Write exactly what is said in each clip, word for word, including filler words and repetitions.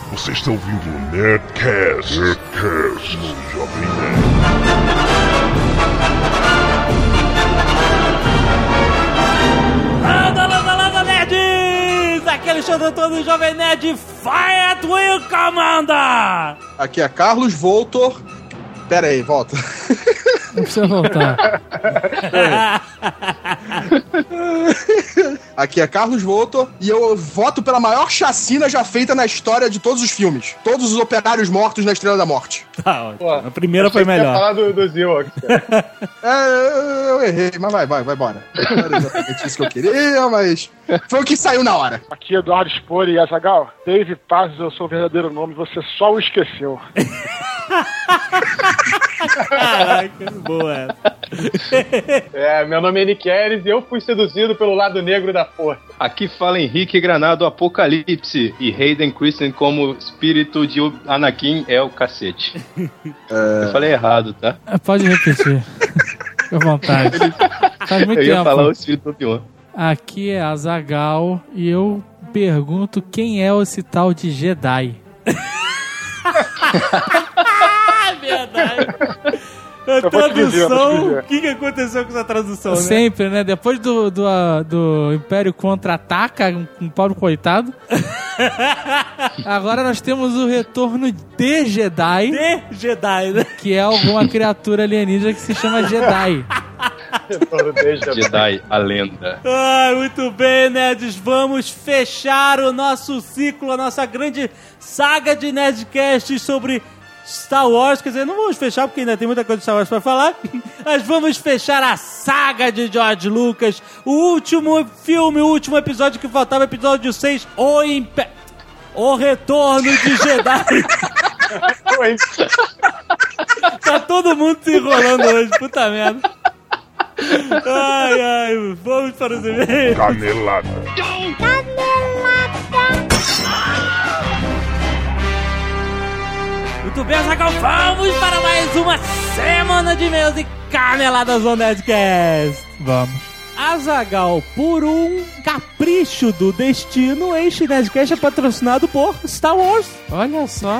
Você está ouvindo o Nerdcast, Nerdcast no Jovem Nerd. Landa, landa, landa, nerds! Aqui é Alexandre Antônio, Jovem Nerd, Fire at Will Commander! Aqui é Carlos Voltor. Pera aí, volta. Não precisa voltar. Aqui é Carlos Voltor e eu voto pela maior chacina já feita na história de todos os filmes. Todos os operários mortos na Estrela da Morte. Tá, Pô, a primeira foi melhor. Falar do, do Zio, é, eu errei, mas vai, vai, vai embora. Não era exatamente isso que eu queria, mas foi o que saiu na hora. Aqui é Eduardo Spori e Azaghal. Dave Paz é o seu verdadeiro nome, você só o esqueceu. Caraca, boa. É, meu nome é Nick Ares e eu fui seduzido pelo lado negro da força. Aqui fala Henrique Granado Apocalipse e Hayden Christensen como espírito de Anakin é o cacete. É... Eu falei errado, tá? Pode repetir. Fique à vontade. Faz muito eu ia tempo. falar o espírito do Obi-Wan. Aqui é Azaghal e eu pergunto quem é esse tal de Jedi. Verdade. A tradução, o que, que aconteceu com essa tradução, né? Sempre, né? Depois do, do, uh, do Império Contra-Ataca, um, um pobre coitado. Agora nós temos o retorno de Jedi. De Jedi, né? Que é alguma criatura alienígena que se chama Jedi. Jedi, a lenda. Ah, muito bem, nerds. Vamos fechar o nosso ciclo, a nossa grande saga de Nerdcast sobre Star Wars. Quer dizer, não vamos fechar porque ainda tem muita coisa de Star Wars pra falar. Mas vamos fechar a saga de George Lucas. O último filme, o último episódio que faltava, episódio seis, O Império... O Retorno de Jedi. Tá todo mundo se enrolando hoje, puta merda. Ai, ai, vamos para os e-mails. Canelada. Muito bem, Azaghal, vamos para mais uma semana de e-mails e caneladas no Nerdcast. Vamos. Azaghal, por um capricho do destino, este Nerdcast é patrocinado por Star Wars. Olha só.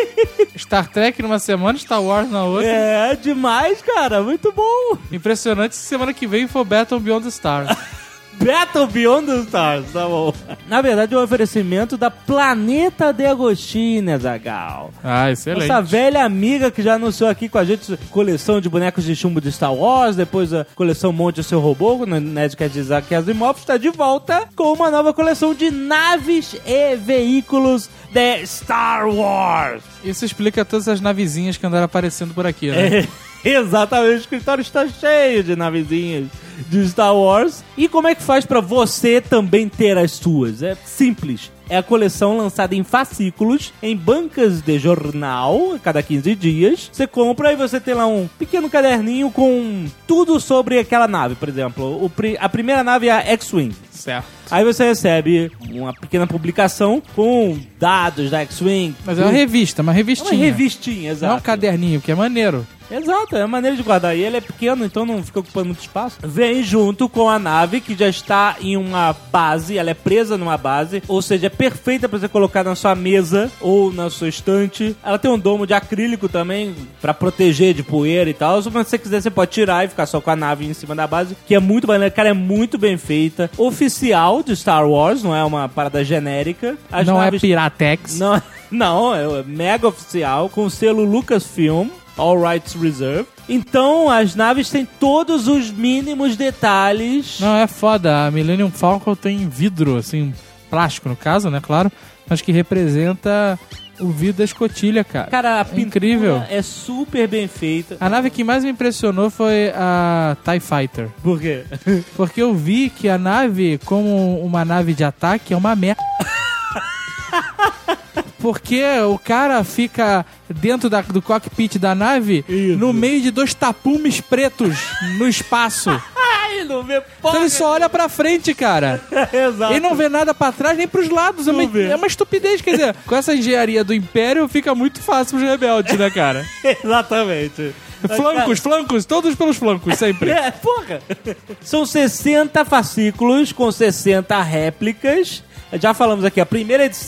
Star Trek numa semana, Star Wars na outra. É, demais, cara. Muito bom. Impressionante se semana que vem for Battle Beyond the Stars. Battle Beyond the Stars, tá bom. Na verdade, é um oferecimento da Planeta de Agostinho, Azaghal. Ah, excelente. Essa velha amiga que já anunciou aqui com a gente coleção de bonecos de chumbo de Star Wars, depois a coleção Monte o Seu Robô, no Nerdcast de Isaac Asimov, está de volta com uma nova coleção de naves e veículos de Star Wars. Isso explica todas as navezinhas que andaram aparecendo por aqui, né? É. Exatamente, o escritório está cheio de navezinhas de Star Wars. E como é que faz pra você também ter as suas? É simples. É a coleção lançada em fascículos, em bancas de jornal, a cada quinze dias. Você compra e você tem lá um pequeno caderninho com tudo sobre aquela nave, por exemplo. O pri- a primeira nave é a X-Wing. Certo. Aí você recebe uma pequena publicação com dados da X-Wing. Mas é uma revista, uma revistinha. É uma revistinha, exato. Não é um caderninho, que é maneiro. Exato, é maneira de guardar. E ele é pequeno, então não fica ocupando muito espaço. Vem junto com a nave, que já está em uma base, ela é presa numa base, ou seja, é perfeita para você colocar na sua mesa ou na sua estante. Ela tem um domo de acrílico também, para proteger de poeira e tal. Se você quiser, você pode tirar e ficar só com a nave em cima da base, que é muito maneira. Cara, é muito bem feita. Oficial de Star Wars, não é uma parada genérica. As não naves... é Piratex. Não, não, é mega oficial, com o selo Lucasfilm. All Rights Reserved. Então, as naves têm todos os mínimos detalhes. Não, é foda. A Millennium Falcon tem vidro, assim, plástico no caso, né, claro, mas que representa o vidro da escotilha, cara. Cara, a é pintura incrível. É super bem feita. A nave que mais me impressionou foi a TIE Fighter. Por quê? Porque eu vi que a nave, como uma nave de ataque, é uma merda. Porque o cara fica dentro da, do cockpit da nave, isso, no meio de dois tapumes pretos no espaço. Ai, não vê porra. Então ele só olha pra frente, cara. Exato. Ele não vê nada pra trás nem pros lados. É uma, é uma estupidez, quer dizer, com essa engenharia do Império fica muito fácil pros rebeldes, né, cara? Exatamente. Flancos, flancos, todos pelos flancos, sempre. É, porra. São sessenta fascículos com sessenta réplicas. Já falamos aqui, a primeira edição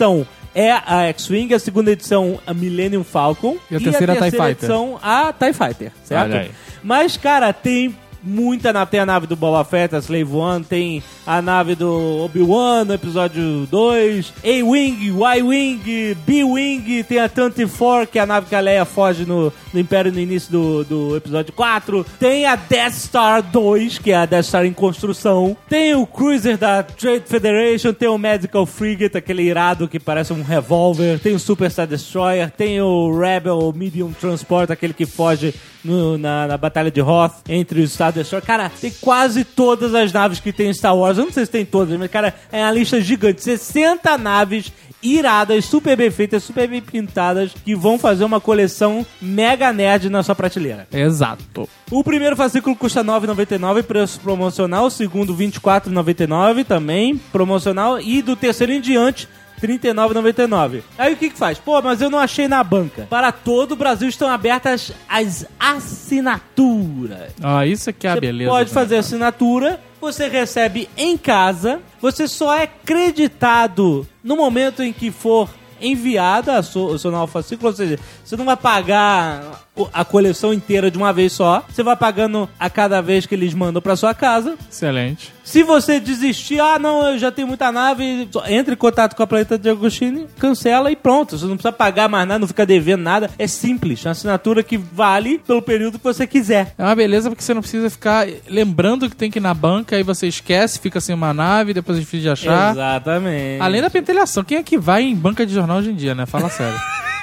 é a X-Wing, a segunda edição a Millennium Falcon e a terceira, e a TIE terceira Fighter. edição a TIE Fighter, certo? Olha aí. Mas, cara, tem muita nave. Tem a nave do Boba Fett, a Slave One, tem a nave do Obi-Wan no episódio dois, A-Wing, Y-Wing, B-Wing, tem a vinte e quatro, que é a nave que a Leia foge no, no Império no início do, do episódio quatro, tem a Death Star dois, que é a Death Star em construção, tem o Cruiser da Trade Federation, tem o Medical Frigate, aquele irado que parece um revólver, tem o Super Star Destroyer, tem o Rebel Medium Transport, aquele que foge no, na, na Batalha de Hoth, entre os Star Destroyer. Cara, tem quase todas as naves que tem em Star Wars. Eu não sei se tem todas, mas, cara, é uma lista gigante. sessenta naves iradas, super bem feitas, super bem pintadas, que vão fazer uma coleção mega nerd na sua prateleira. Exato. O primeiro fascículo custa nove reais e noventa e nove centavos, preço promocional. O segundo, vinte e quatro reais e noventa e nove centavos, também promocional. E do terceiro em diante, trinta e nove reais e noventa e nove centavos. Aí o que que faz? Pô, mas eu não achei na banca. Para todo o Brasil estão abertas as assinaturas. Ah, isso aqui é a Você beleza. pode né, fazer cara? assinatura, você recebe em casa, você só é creditado no momento em que for enviada a sua, o seu novo fascículo, ou seja, você não vai pagar a coleção inteira de uma vez só, você vai pagando a cada vez que eles mandam pra sua casa. Excelente. Se você desistir, ah não, eu já tenho muita nave, entre em contato com a Planeta de Agostini, cancela e pronto. Você não precisa pagar mais nada, não fica devendo nada. É simples, uma assinatura que vale pelo período que você quiser. É uma beleza porque você não precisa ficar lembrando que tem que ir na banca, aí você esquece, fica sem uma nave, depois é difícil de achar. Exatamente. Além da pentelhação, quem é que vai em banca de jornal hoje em dia, né? Fala sério.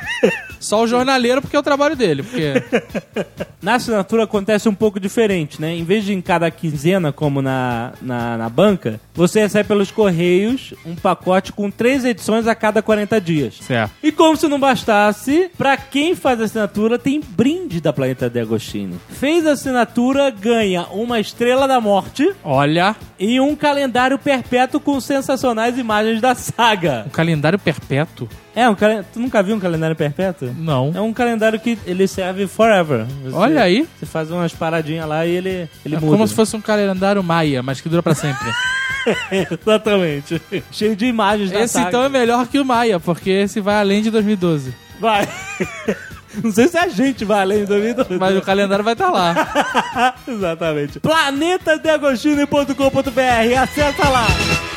Só o jornaleiro, porque é o trabalho dele. Porque... Na assinatura acontece um pouco diferente, né? Em vez de em cada quinzena, como na, na, na banca, você recebe pelos correios um pacote com três edições a cada quarenta dias. Certo. E como se não bastasse, pra quem faz a assinatura, tem brinde da Planeta de Agostini. Fez a assinatura, ganha uma Estrela da Morte Olha, e um calendário perpétuo com sensacionais imagens da saga. um calendário perpétuo? É, um calen... Tu nunca viu um calendário perpétuo? Não. É um calendário que ele serve forever. Você, Olha aí. Você faz umas paradinhas lá e ele, ele É muda. como se fosse um calendário maia, mas que dura pra sempre. Exatamente. Cheio de imagens da Esse saga. então é melhor que o maia, porque esse vai além de dois mil e doze. Vai. Não sei se a gente vai além de dois mil e doze. Mas o calendário vai estar lá. Exatamente. planeta de agostini ponto com ponto b r. Acessa lá.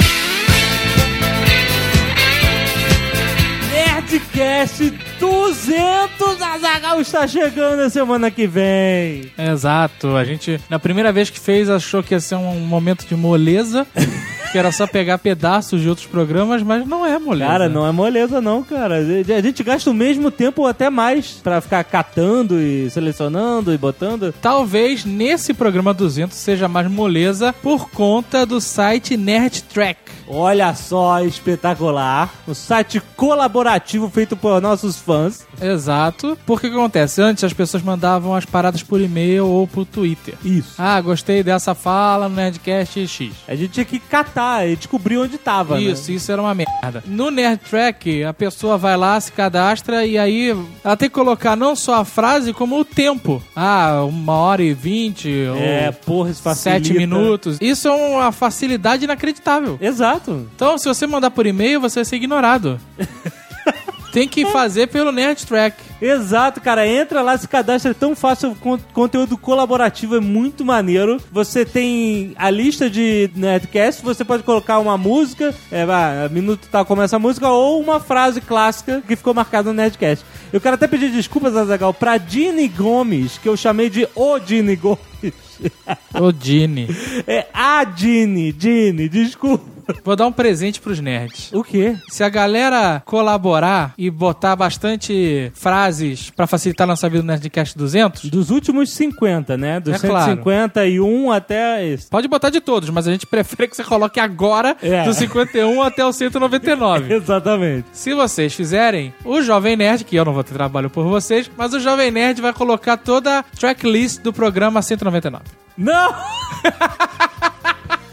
Nerdcast duzentos, Azaghal está chegando na semana que vem. Exato. A gente, na primeira vez que fez, achou que ia ser um momento de moleza. Que era só pegar pedaços de outros programas, mas não é moleza. Cara, não é moleza não, cara. A gente gasta o mesmo tempo ou até mais pra ficar catando e selecionando e botando. Talvez nesse programa duzentos seja mais moleza por conta do site Nerd Track. Olha só, espetacular. O site colaborativo feito por nossos fãs. Exato. Porque o que acontece? Antes as pessoas mandavam as paradas por e-mail ou por Twitter. Isso. Ah, gostei dessa fala no Nerdcast X. A gente tinha que catar e descobrir onde tava. Isso, né? isso era uma merda. No Nerd Track, a pessoa vai lá, se cadastra e aí ela tem que colocar não só a frase, como o tempo. Ah, uma hora e vinte É, ou porra, isso facilita. sete minutos. Isso é uma facilidade inacreditável. Exato. Então, se você mandar por e-mail, você vai ser ignorado. Tem que fazer pelo Nerd Track. Exato, cara. Entra lá, se cadastra, é tão fácil. O conteúdo colaborativo é muito maneiro. Você tem a lista de Nerdcast, você pode colocar uma música, é, vai, minuto tal começa a música, ou uma frase clássica que ficou marcada no Nerdcast. Eu quero até pedir desculpas, Azaghal, pra Dini Gomes, que eu chamei de O Dini Gomes. Ô, Dini. É a Dini, Dini, desculpa. Vou dar um presente pros nerds. O quê? Se a galera colaborar e botar bastante frases pra facilitar nossa vida no Nerdcast duzentos... Dos últimos cinquenta, né? Dos É cento e cinquenta e um até esse. Pode botar de todos, mas a gente prefere que você coloque agora É. do cinquenta e um até o cento e noventa e nove. Exatamente. Se vocês fizerem, o Jovem Nerd, que eu não vou ter trabalho por vocês, mas o Jovem Nerd vai colocar toda a tracklist do programa cento e noventa e nove. Não!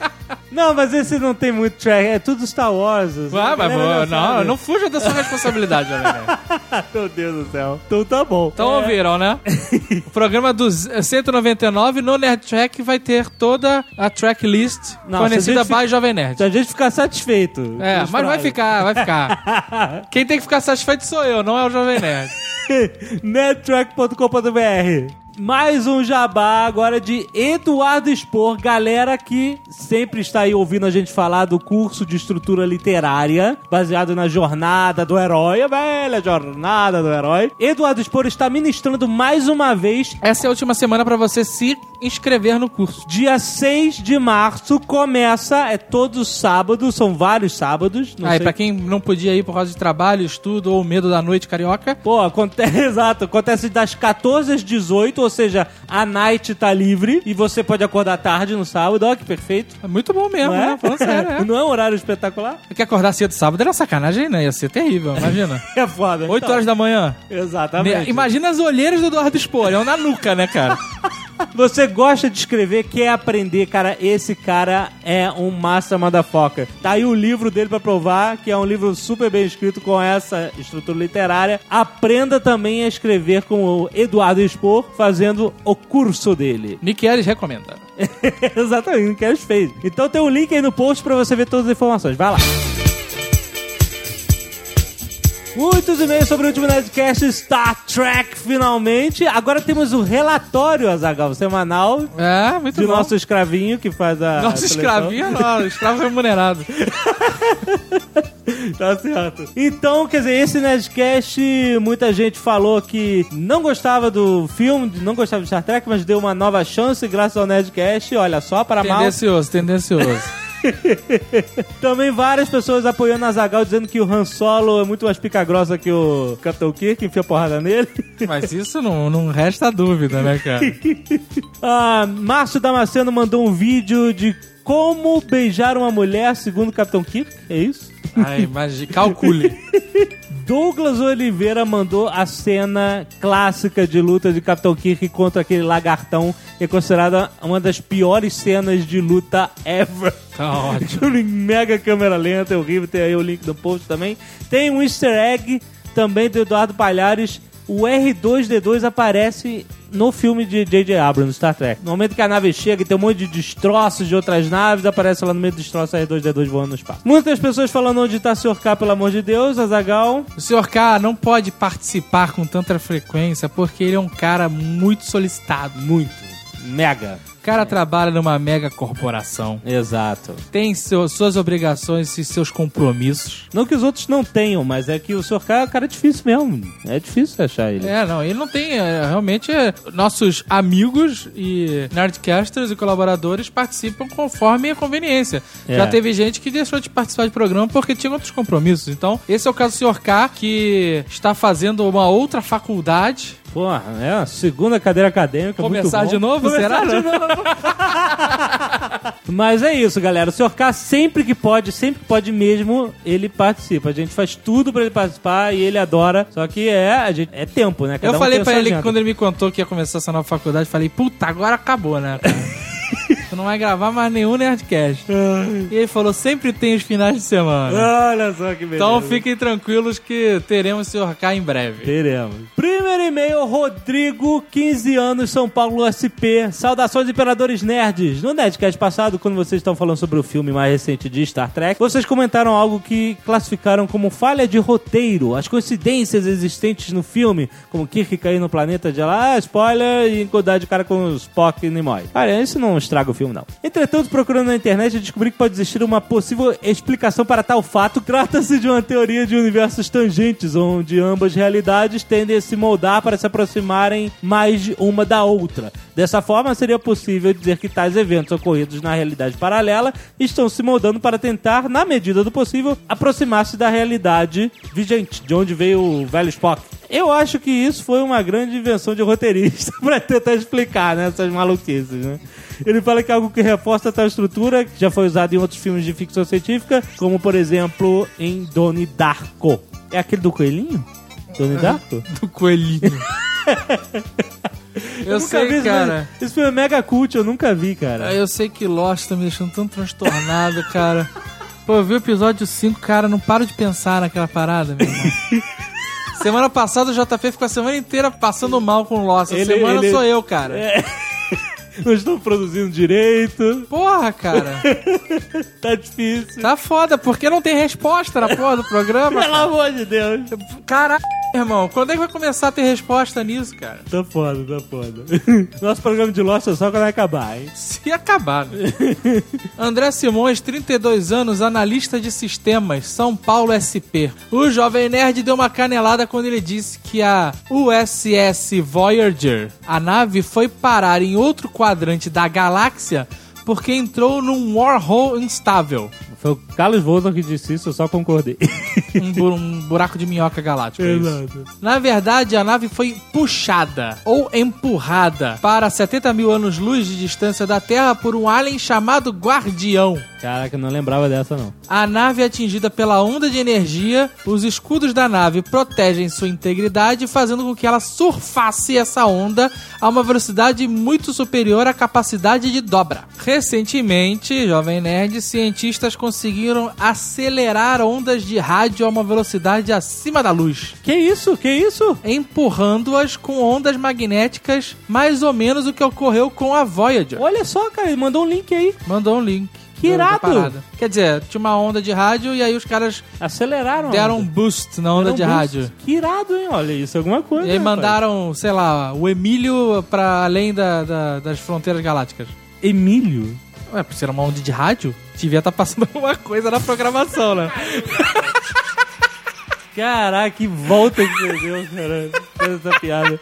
Não, mas esse não tem muito track, é tudo Star Wars. Ah, mas boa, não, não fuja da sua responsabilidade, Jovem Nerd. Meu Deus do céu. Então tá bom. Então é. ouviram, né? O programa dos cento e noventa e nove no Nerd Track vai ter toda a tracklist Não, fornecida se a gente by fica- Jovem Nerd. Se a gente ficar satisfeito. É, mas vai ficar, vai ficar. Quem tem que ficar satisfeito sou eu, não é o Jovem Nerd. Nettrack ponto com ponto b r. Mais um jabá agora de Eduardo Spor, galera que sempre está aí ouvindo a gente falar do curso de estrutura literária, baseado na jornada do herói, a velha jornada do herói. Eduardo Spor está ministrando mais uma vez. Essa é a última semana pra você se inscrever no curso. Dia seis de março começa, é todos sábados, são vários sábados. Não Aí, sei. pra quem não podia ir por causa de trabalho, estudo ou medo da noite carioca, Pô, acontece, exato, acontece das quatorze às dezoito, ou seja, a night tá livre e você pode acordar tarde no sábado. Olha que perfeito. é muito bom mesmo, Não é? né? Falando sério, é. Não é um horário espetacular? Porque acordar cedo sábado era sacanagem, né? Ia ser terrível, imagina. É foda. oito Então, horas da manhã. Exatamente. Imagina as olheiras do Eduardo Spor, é um na nuca, né, cara? Você gosta de escrever, quer aprender, cara, esse cara é um master motherfucker. Tá aí o livro dele pra provar, que é um livro super bem escrito com essa estrutura literária. Aprenda também a escrever com o Eduardo Spor, fazendo o curso dele. Miquelis recomenda. Exatamente, o que eles fez. Então tem um link aí no post pra você ver todas as informações. Vai lá. Muitos e-mails sobre o último Nerdcast Star Trek, finalmente. Agora temos o relatório, Azaghal, semanal, É, muito de bom. nosso escravinho que faz a Nosso seleção. escravinho, não, escravo remunerado. Tá certo. Então, quer dizer, esse Nerdcast, muita gente falou que não gostava do filme, não gostava de Star Trek, mas deu uma nova chance graças ao Nerdcast. Olha só, para mal. Tendencioso, tendencioso. Também várias pessoas apoiando a Azaghal, dizendo que o Han Solo é muito mais pica grossa que o Capitão Kirk, enfia porrada nele. Mas isso não, não resta dúvida, né, cara? Ah, Márcio Damasceno mandou um vídeo de como beijar uma mulher segundo o Capitão Kirk, é isso? Ai, imagine, calcule. Douglas Oliveira mandou a cena clássica de luta de Capitão Kirk contra aquele lagartão, que é considerada uma das piores cenas de luta ever. Tá ótimo. Mega câmera lenta, é horrível. Tem aí o link no post também. Tem um easter egg também do Eduardo Palhares. O R dois D dois aparece no filme de J J Abrams, Star Trek. No momento que a nave chega e tem um monte de destroços de outras naves, aparece lá no meio do destroço R dois D dois voando no espaço. Muitas pessoas falando onde tá o senhor K, pelo amor de Deus, Azaghal. O senhor K não pode participar com tanta frequência porque ele é um cara muito solicitado. Muito. Mega. O cara trabalha numa mega corporação. Exato. Tem seu, suas obrigações e seus compromissos. Não que os outros não tenham, mas é que o senhor K é um cara difícil mesmo. É difícil achar ele. É, não, ele não tem, é, realmente, é, nossos amigos e nerdcasters e colaboradores participam conforme a conveniência. É. Já teve gente que deixou de participar do programa porque tinha outros compromissos. Então, esse é o caso do senhor K, que está fazendo uma outra faculdade. Porra, é a segunda cadeira acadêmica. Começar muito de bom. novo, Começar será? de novo. Mas é isso, galera. O senhor K, sempre que pode, sempre que pode mesmo, ele participa. A gente faz tudo pra ele participar e ele adora. Só que é, a gente, é tempo, né? Cada Eu um falei tem a pra sua ele que agenda. quando ele me contou que ia começar essa nova faculdade, falei, puta, agora acabou, né, cara? Tu não vai gravar mais nenhum Nerdcast. E ele falou, sempre tem os finais de semana. Olha só que beleza. Então fiquem tranquilos que teremos o senhor K em breve. Teremos. Primeiro e-mail, Rodrigo, quinze anos, São Paulo, S P. Saudações, Imperadores Nerds. No Nerdcast passado, quando vocês estão falando sobre o filme mais recente de Star Trek, vocês comentaram algo que classificaram como falha de roteiro. As coincidências existentes no filme, como Kirk cair no planeta de lá, ah, spoiler, e encontrar de cara com os Spock e Nimoy. Cara, isso não estraga o filme, não. Entretanto, procurando na internet, eu descobri que pode existir uma possível explicação para tal fato. Trata-se de uma teoria de universos tangentes, onde ambas realidades tendem a se moldar para se aproximarem mais de uma da outra. Dessa forma, seria possível dizer que tais eventos ocorridos na realidade paralela estão se moldando para tentar, na medida do possível, aproximar-se da realidade vigente, de onde veio o velho Spock. Eu acho que isso foi uma grande invenção de roteirista para tentar explicar, né, essas maluquices, né? Ele fala que é algo que reforça tal estrutura, que já foi usado em outros filmes de ficção científica, como, por exemplo, em Donnie Darko. É aquele do coelhinho? Donnie Darko? Do coelhinho. Eu nunca sei, vi esse cara. filme. Esse filme é mega cult, eu nunca vi, cara. Eu sei que Lost tá me deixando tão transtornado, cara. Pô, eu vi o episódio cinco, cara, não paro de pensar naquela parada, meu irmão. Semana passada o J P ficou a semana inteira passando mal com Lost. Essa Ele- semana ele- sou eu, cara. É. Não estou produzindo direito. Porra, cara. Tá difícil. Tá foda, porque não tem resposta na porra do programa. Pelo amor de Deus. Caralho, irmão. Quando é que vai começar a ter resposta nisso, cara? Tá foda, tá foda. Nosso programa de Lost é só quando vai acabar, hein? Se acabar, né? André Simões, trinta e dois anos, analista de sistemas, São Paulo S P. O Jovem Nerd deu uma canelada quando ele disse que a U S S Voyager, a nave, foi parar em outro quadrante da galáxia porque entrou num wormhole instável. Foi o Carlos Volta que disse isso, eu só concordei. Um, bu- um buraco de minhoca galáctico. É isso. Exato. Na verdade, a nave foi puxada ou empurrada para setenta mil anos-luz de distância da Terra por um alien chamado Guardião. Caraca, eu não lembrava dessa, não. A nave é atingida pela onda de energia, os escudos da nave protegem sua integridade, fazendo com que ela surfasse essa onda a uma velocidade muito superior à capacidade de dobra. Recentemente, Jovem Nerd, cientistas conseguiram acelerar ondas de rádio a uma velocidade acima da luz, Que isso? Que isso? empurrando-as com ondas magnéticas, mais ou menos o que ocorreu com a Voyager. Olha só, cara, ele mandou um link aí. Mandou um link. Que da- da irado! parada. Quer dizer, tinha uma onda de rádio e aí os caras Aceleraram. a deram um onda. boost na onda Deram um de boost. rádio. Que irado, hein? Olha isso, alguma coisa. E aí rapaz. mandaram, sei lá, o Emílio pra além da, da- das fronteiras galácticas. Emílio? Ué, por ser uma onda de rádio, devia estar passando alguma coisa na programação, né? Caraca, que volta que você deu, cara. Faz essa piada.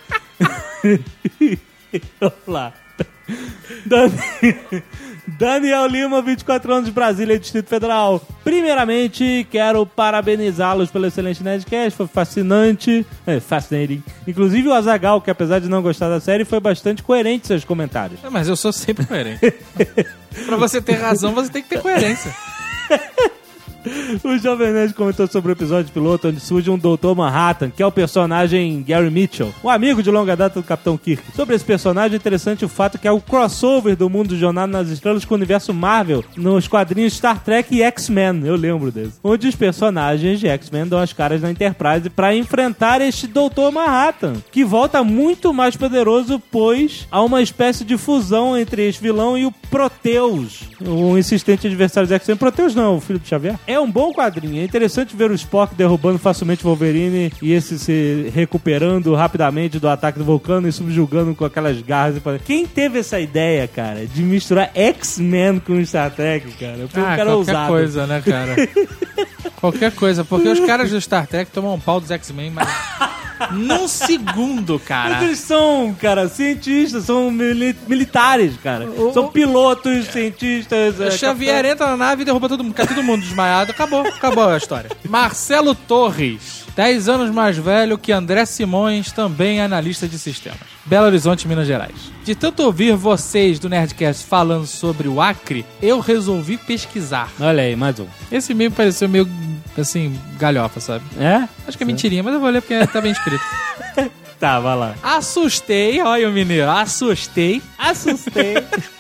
Vamos lá. Dani- Daniel Lima, vinte e quatro anos, de Brasília, Distrito Federal. Primeiramente, quero parabenizá-los pelo excelente Nerdcast, foi fascinante, é, fascinating. Inclusive o Azaghal, que apesar de não gostar da série, foi bastante coerente em seus comentários. É, mas eu sou sempre coerente. Pra você ter razão, você tem que ter coerência. O Jovem Nerd comentou sobre o episódio piloto onde surge um doutor Manhattan, que é o personagem Gary Mitchell, um amigo de longa data do Capitão Kirk. Sobre esse personagem é interessante o fato que é o crossover do mundo de Jornada nas Estrelas com o universo Marvel nos quadrinhos Star Trek e X-Men, eu lembro desse. Onde os personagens de X-Men dão as caras na Enterprise para enfrentar este doutor Manhattan, que volta muito mais poderoso, pois há uma espécie de fusão entre este vilão e o Proteus, um insistente adversário de X-Men. Proteus não, o filho do Xavier. É um bom quadrinho. É interessante ver o Spock derrubando facilmente o Wolverine e esse se recuperando rapidamente do ataque do Vulcano e subjugando com aquelas garras. E... Quem teve essa ideia, cara, de misturar X-Men com Star Trek, cara? Foi um Ah, cara qualquer ousado. coisa, né, cara? Qualquer coisa, porque os caras do Star Trek tomam um pau dos X-Men, mas num segundo, cara. Mas eles são, cara, cientistas, são mili- militares, cara. O- São pilotos, cientistas. é, Xavier capitão- entra na nave e derruba todo mundo, cai todo mundo desmaiado, acabou, acabou a história. Marcelo Torres, dez anos mais velho que André Simões, também analista de sistemas. Belo Horizonte, Minas Gerais. De tanto ouvir vocês do Nerdcast falando sobre o Acre, eu resolvi pesquisar. Olha aí, mais um. Esse meio pareceu meio, assim, galhofa, sabe? É? Acho que é mentirinha, mas eu vou ler porque tá bem escrito. Tá, vai lá. Assustei, olha o mineiro, assustei. Assustei.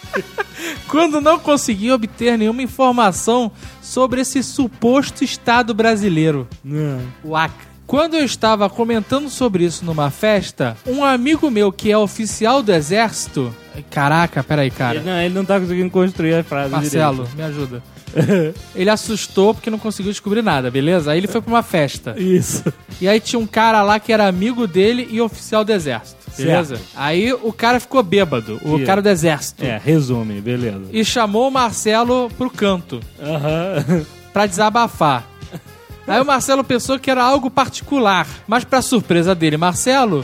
Quando não consegui obter nenhuma informação sobre esse suposto Estado brasileiro, Não. o Acre. Quando eu estava comentando sobre isso numa festa, um amigo meu que é oficial do exército... Caraca, peraí, cara. Ele não, ele não tá conseguindo construir a frase Marcelo, me ajuda. Ele assustou porque não conseguiu descobrir nada, beleza? Aí ele foi pra uma festa. direito. Isso. E aí tinha um cara lá que era amigo dele e oficial do exército, beleza? Certo. Aí o cara ficou bêbado, o Isso. cara do exército. É, resume, beleza. E chamou o Marcelo pro canto Aham. pra desabafar. Aí o Marcelo pensou que era algo particular, mas pra surpresa dele, Marcelo,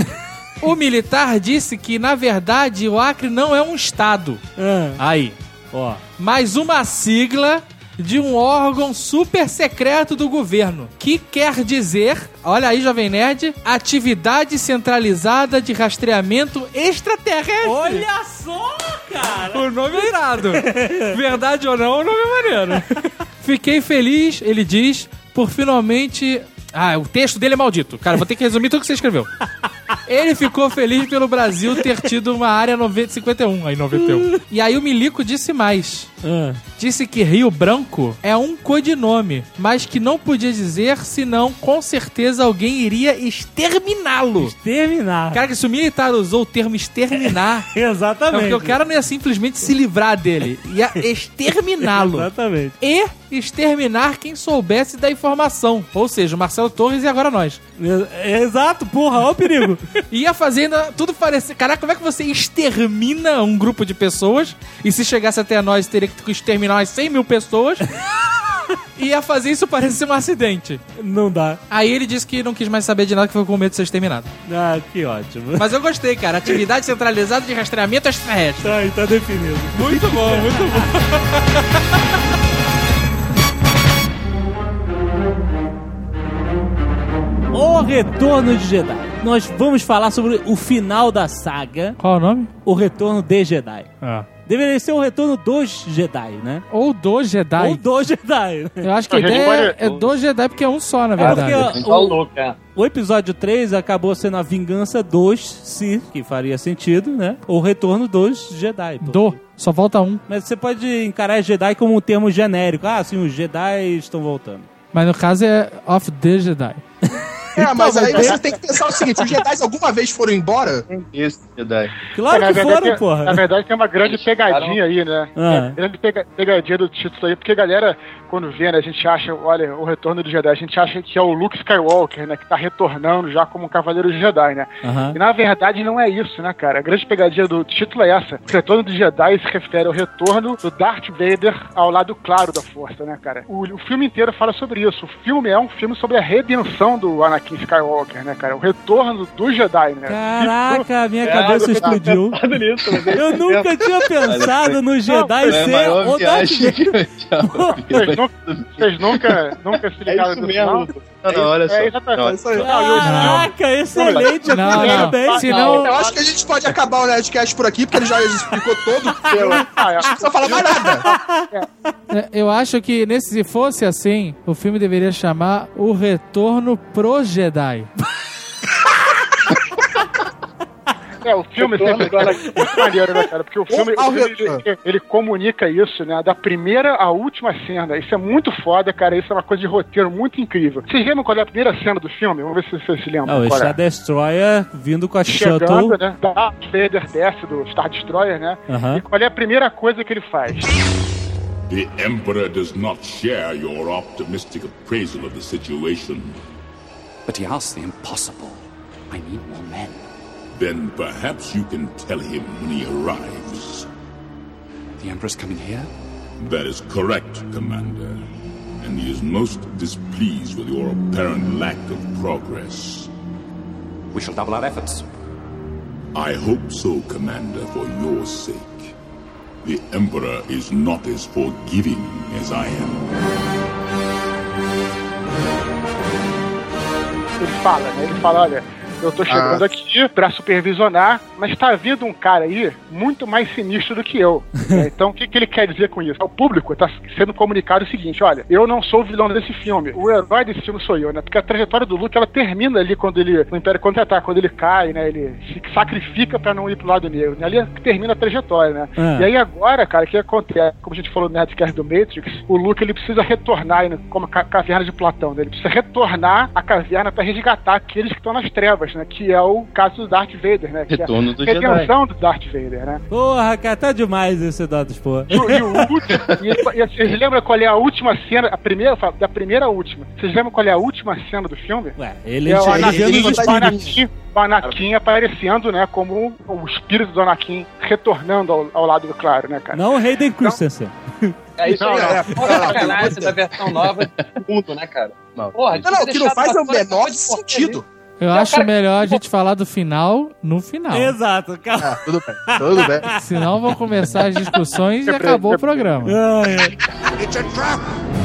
o militar disse que na verdade o Acre não é um estado. Ah, Aí, ó. mas uma sigla de um órgão super secreto do governo, que quer dizer, olha aí, Jovem Nerd, Atividade Centralizada de Rastreamento Extraterrestre. Olha só, cara! O nome é irado. Verdade ou não, o nome é maneiro. Fiquei feliz, ele diz, por finalmente... Ah, o texto dele é maldito. Cara, vou ter que resumir tudo que você escreveu. Ele ficou feliz pelo Brasil ter tido uma área noventa, cinquenta e um, aí noventa e um. E aí o Milico disse mais. Ah. Disse que Rio Branco é um codinome, mas que não podia dizer, senão com certeza alguém iria exterminá-lo. Exterminar. Cara, que se o militar usou o termo exterminar, é Exatamente. porque o cara não ia simplesmente se livrar dele, ia exterminá-lo. Exatamente. E exterminar quem soubesse da informação. Ou seja, o Marcelo Torres e agora nós. É- Exato, porra, olha o perigo. Ia fazendo tudo parecer... Caraca, como é que você extermina um grupo de pessoas? E se chegasse até nós, teria que exterminar umas cem mil pessoas. E ia fazer isso parecer um acidente. Não dá. Aí ele disse que não quis mais saber de nada, que foi com medo de ser exterminado. Ah, que ótimo. Mas eu gostei, cara. Atividade centralizada de rastreamento extraterrestre. Tá, tá definido. Muito bom, muito bom. O Retorno de Jedi. Nós vamos falar sobre o final da saga, Qual é o nome? o Retorno de Jedi. Ah. Deveria ser o Retorno dos Jedi, né? Ou do Jedi. Ou dos Jedi. Eu acho que a A gente ideia pode- é do Jedi porque é um só, na É verdade. porque Tá o, louco, é. o episódio três acabou sendo a vingança dos Sith, que faria sentido, né? Ou o Retorno dos Jedi. pô. Do. Só falta um. Mas você pode encarar Jedi como um termo genérico. Ah, sim, os Jedi estão voltando. Mas no caso é of the Jedi. É, mas aí mas- você tem que pensar o seguinte: os Jedi alguma vez foram embora? Esse Jedi. Claro na que verdade, foram, tem- porra. Na verdade, tem uma grande pegadinha aí, né? Ah. É, grande pega- pegadinha do título aí, porque a galera, quando vê, né, a gente acha, olha, o Retorno do Jedi, a gente acha que é o Luke Skywalker, né, que tá retornando já como um Cavaleiro Jedi, né? Aham. E na verdade não é isso, né, cara? A grande pegadinha do título é essa. O Retorno do Jedi se refere ao retorno do Darth Vader ao lado claro da Força, né, cara? O, o filme inteiro fala sobre isso. O filme é um filme sobre a redenção do Anakin Skywalker, né, cara? O retorno do Jedi, né? Caraca, minha É, cabeça eu tava explodiu. pensando nisso, mas é Eu isso nunca mesmo. tinha pensado no Jedi É a ser maior o Darth viagem que Vader. eu já ouvi. Vocês nunca, vocês nunca, nunca se ligaram isso no mesmo. final? Não, não, olha só. É, exatamente. Não, Isso aí. Não, e o filme- Caraca, excelente. Não, não. Parabéns. Senão- Eu acho que a gente pode acabar o Nerdcast por aqui, porque ele já explicou todo. Ah, é. Não precisa falar mais nada. É, Eu acho que nesse, se fosse assim, o filme deveria chamar O Retorno pro Jedi. É, o filme sempre fala muito maneiro, né, cara? Porque o filme, ao o filme, retorno. ele, ele comunica isso, né? Da primeira à última cena. Isso é muito foda, cara. Isso é uma coisa de roteiro muito incrível. Vocês lembram qual é a primeira cena do filme? Vamos ver se vocês se lembram. Ah, o qual Star é. Destroyer vindo com a Chegando, Shuttle. né? Darth Vader desce do Star Destroyer, né? Aham. E qual é a primeira coisa que ele faz? The Emperor does not share your optimistic appraisal of the situation. But he asked the impossible. I need more men. Then perhaps you can tell him when he arrives. The Emperor's coming here? That is correct, Commander. And he is most displeased with your apparent lack of progress. We shall double our efforts. I hope so, Commander, for your sake. The Emperor is not as forgiving as I am. Ele fala, né? Ele fala, olha, eu tô chegando Ah. aqui pra supervisionar, mas tá vindo um cara aí muito mais sinistro do que eu. né? Então, o que, que ele quer dizer com isso? O público tá sendo comunicado o seguinte, olha, eu não sou o vilão desse filme, o herói desse filme sou eu, né? Porque a trajetória do Luke, ela termina ali quando ele, no Império Contra-Ataca, quando ele cai, né? Ele se sacrifica pra não ir pro lado negro. Né? Ali é que termina a trajetória, né? Ah. E aí agora, cara, o que acontece? Como a gente falou no Nerdcast do Matrix, o Luke, ele precisa retornar, né? Como a ca- caverna de Platão, né? Ele precisa retornar à caverna pra resgatar aqueles que estão nas trevas, né? Que é o caso do Darth Vader, né? Que Retorno é do a Jedi. redenção do Darth Vader, né? Porra, cara, tá demais esse Dados, porra. E, o- e o último, e, e vocês lembram qual é a última cena, a primeira, da primeira à última? Vocês lembram qual é a última cena do filme? Ué, ele É o já Anakin, vendo ele os tá o espíritos. Anakin, o Anakin aparecendo, né, como o espírito do Anakin retornando ao, ao lado do claro, né, cara? Não o Hayden Christensen. É isso aí, Não, ó. é, Fora não, a sacanagem não, da versão nova do mundo, né, cara? Não. Porra, Não, não, o que não faz é o menor sentido. Eu Não, acho cara, melhor a gente falar do final no final. Exato, cara. Ah, tudo bem, tudo bem. Senão vão começar as discussões e acabou o programa. Ai, ai. It's a trap!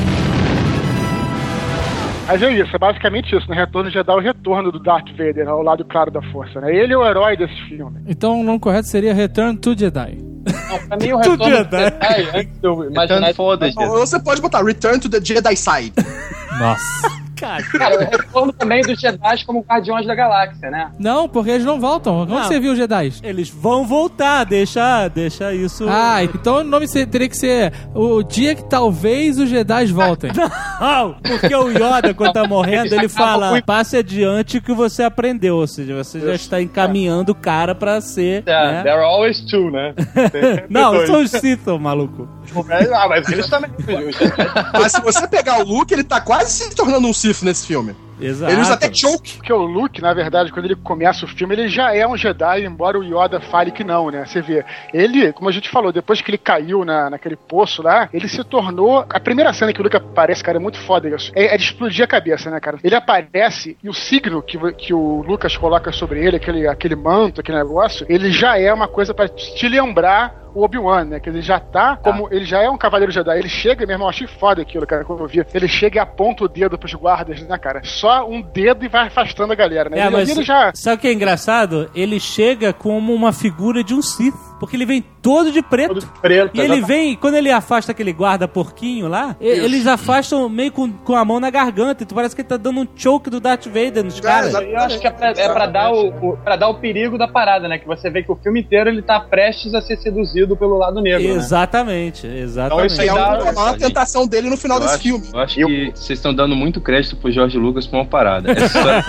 Mas é isso, é basicamente isso, né? Retorno já dá o retorno do Darth Vader né, ao lado claro da força, né? Ele é o herói desse filme. Então o nome correto seria Return to Jedi. Não, pra mim o retorno do Jedi. Jedi, antes de eu imaginar... Return for the Ou Jedi. você pode botar Return to the Jedi Side. Nossa. Cara, Cara, o retorno também dos Jedi como Guardiões da Galáxia, né? Não, porque eles não voltam. Onde Não. você viu os Jedi? eles vão voltar, deixa, deixa isso... Ah, então o nome se- teria que ser o dia que talvez os Jedi voltem. Não, porque o Yoda, quando tá morrendo, ele fala, muito. passe adiante o que você aprendeu, ou seja, você já está encaminhando o cara pra ser, É, né? There are always two, né? Não, são os Sith, ô maluco. Ah, mas eles também. Mas se você pegar o Luke, ele tá quase se tornando um Sith nesse filme. Exato. Ele usa até choke. Porque o Luke, na verdade, quando ele começa o filme, ele já é um Jedi, embora o Yoda fale que não, né? Você vê, ele, como a gente falou, depois que ele caiu na, naquele poço lá, ele se tornou... A primeira cena que o Luke aparece, cara, é muito foda isso. É, é de explodir a cabeça, né, cara? Ele aparece e o signo que, que o Lucas coloca sobre ele, aquele, aquele manto, aquele negócio, ele já é uma coisa pra te lembrar o Obi-Wan, né? Que ele já tá como... Ele já é um cavaleiro Jedi. Ele chega, meu irmão, eu achei foda aquilo, cara, quando eu vi. Ele chega e aponta o dedo pros guardas, né, cara? Só um dedo e vai afastando a galera, né? É, ele, mas ele já... sabe o que é engraçado? Ele chega como uma figura de um Sith, porque ele vem todo de preto. Todo preto, E ele exatamente. vem, quando ele afasta aquele guarda porquinho lá, e- eles afastam meio com, com a mão na garganta, e tu parece que ele tá dando um choke do Darth Vader nos caras. exatamente. Eu acho que é pra, é pra dar o, o, pra dar o perigo da parada, né? Que você vê que o filme inteiro ele tá prestes a ser seduzido pelo lado negro, né? Exatamente, exatamente. Então Que é Dá- uma maior tentação dele no final Eu desse acho, filme. eu acho que vocês estão dando muito crédito pro Jorge Lucas pra uma parada. Essa história...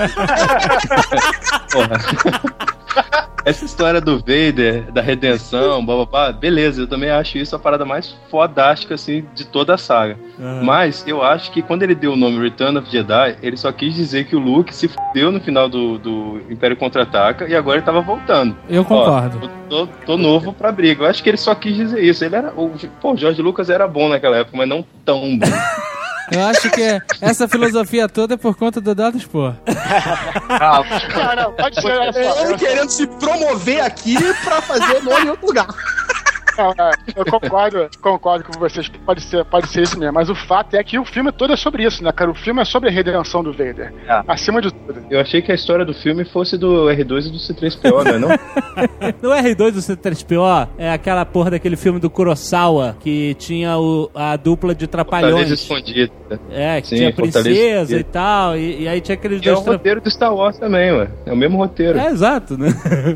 Porra. Essa história do Vader, da redenção, blá, blá, blá, beleza, eu também acho isso a parada mais fodástica, assim, de toda a saga. Uhum. Mas eu acho que quando ele deu o nome Return of Jedi, ele só quis dizer que o Luke se fudeu no final do, do Império Contra-Ataca e agora ele tava voltando. Eu concordo. Ó, eu tô, tô novo pra briga. Eu acho que ele só quis dizer isso. Ele era, o, pô, o Jorge Lucas era bom naquela época, mas não tão bom. Eu acho que essa filosofia toda é por conta do Dado Spor. Não, não, pode ser. olha só, Ele olha só. querendo se promover aqui pra fazer nome em outro lugar. Não, não, eu concordo, concordo com vocês, pode ser, pode ser isso mesmo, mas o fato é que o filme todo é sobre isso, né, cara? O filme é sobre a redenção do Vader, Ah. acima de tudo. Eu achei que a história do filme fosse do R dois e do C três P O, não é não? No R dois do C três P O é aquela porra daquele filme do Kurosawa que tinha o, a dupla de Fortaleza trapalhões. Escondida. É, que Sim, tinha Fortaleza princesa Escondida. e tal, e, e aí tinha aqueles E é o dois... tra- roteiro do Star Wars também, ué. É o mesmo roteiro. É, exato, né?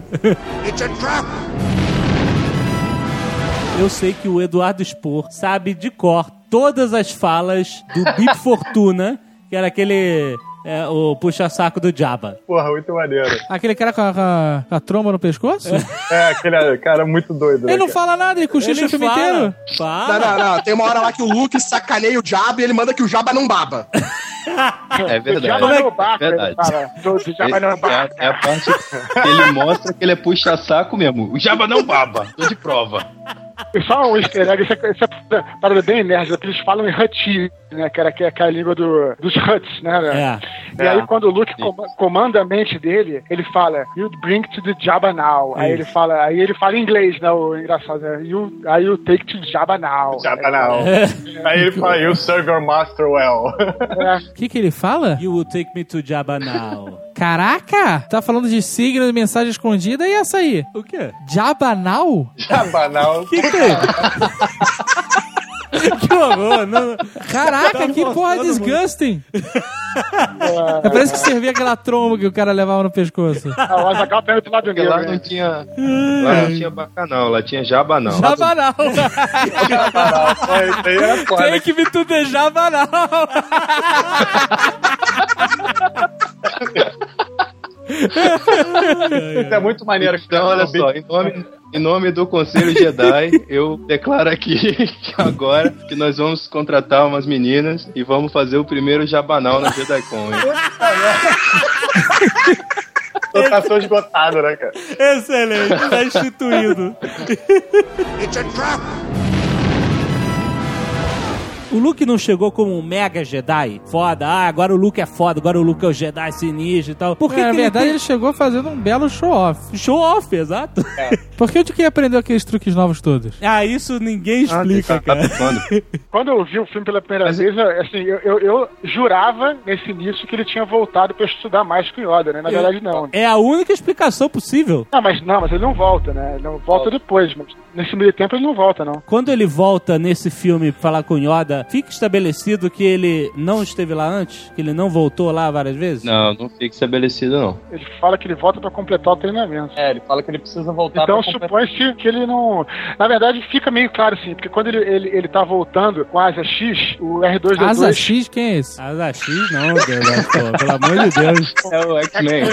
Eu sei que o Eduardo Spor sabe de cor todas as falas do Bip Fortuna, que era aquele... é, o puxa-saco do Jabba. Porra, muito maneiro. Aquele cara com a, com a- com a tromba no pescoço? É, aquele cara muito doido, né, Ele não cara? fala nada, ele cochicha Ele o filme fala, inteiro. Não, fala. não, não. Tem uma hora lá que o Luke sacaneia o Jabba e ele manda que o Jabba não baba. É verdade. Jabba Como é no que- barco, ele verdade. fala, do do Jabba no É a, barco. é a parte que ele mostra que ele é puxa-saco mesmo. O Jabba não baba. Tô de prova. E só um easter egg, isso é, isso é parada bem nerd, que eles falam em Hutt, né, que era que é aquela língua do, dos Hutts, né, né? É. E aí quando o Luke com- comanda a mente dele, ele fala, you'd bring to the Jabba now. Aí ele fala, aí ele fala em inglês, né, o engraçado, né? You, aí you take to Jabba now. Jabba não. Aí ele fala, you serve your master well. É, O que que ele fala? You will take me to Jabba now. Caraca! Tá falando de signo de mensagem escondida e essa aí? O quê? Jabanal? Jabba não. Que que é? Que horror! Não, Caraca, Tá que porra mostrando disgusting! É parece que servia aquela tromba que o cara levava no pescoço. o Azaghal tá indo pro lado Porque negro, lá não né? tinha. Lá não tinha bacanal, lá tinha jabanal. Jabanal! É, isso aí é foda. Take me to the Jabanal! Isso é muito maneiro. Então, olha só, em nome, em nome do Conselho Jedi, eu declaro aqui que agora que nós vamos contratar umas meninas e vamos fazer o primeiro jabanal na JediCon, hein? Lotação esgotada, né, cara? excelente, tá instituído. O Luke não chegou como um mega Jedi? Foda, ah, agora o Luke é foda, agora o Luke é o Jedi sinistro e tal. Por que, É, na que verdade, ele ele chegou fazendo um belo show-off. tem... Show off, exato. Por que onde que aprendeu aqueles truques novos todos? Ah, isso ninguém explica, Tá cara. tocando. Quando eu vi o filme pela primeira Mas- vez, eu- assim, eu, eu, eu jurava nesse início que ele tinha voltado pra estudar mais com o Yoda, né? Na verdade, não. É a única explicação possível. Não, mas não, mas ele não volta, né? Ele não volta depois, mas nesse meio tempo ele não volta, não. Quando ele volta nesse filme pra falar com o Yoda, Yoda, fica estabelecido que ele não esteve lá antes? Que ele não voltou lá várias vezes? Não, não fica estabelecido, não. Ele fala que ele volta pra completar o treinamento. É, ele fala que ele precisa voltar Então pra completar. supõe-se que ele não... Na verdade, fica meio claro assim, porque quando ele, ele, ele tá voltando com a Asa X, o R dois D dois... Asa X, quem é esse? Asa X não, Deus, pô, pelo amor de Deus. É o X-Men.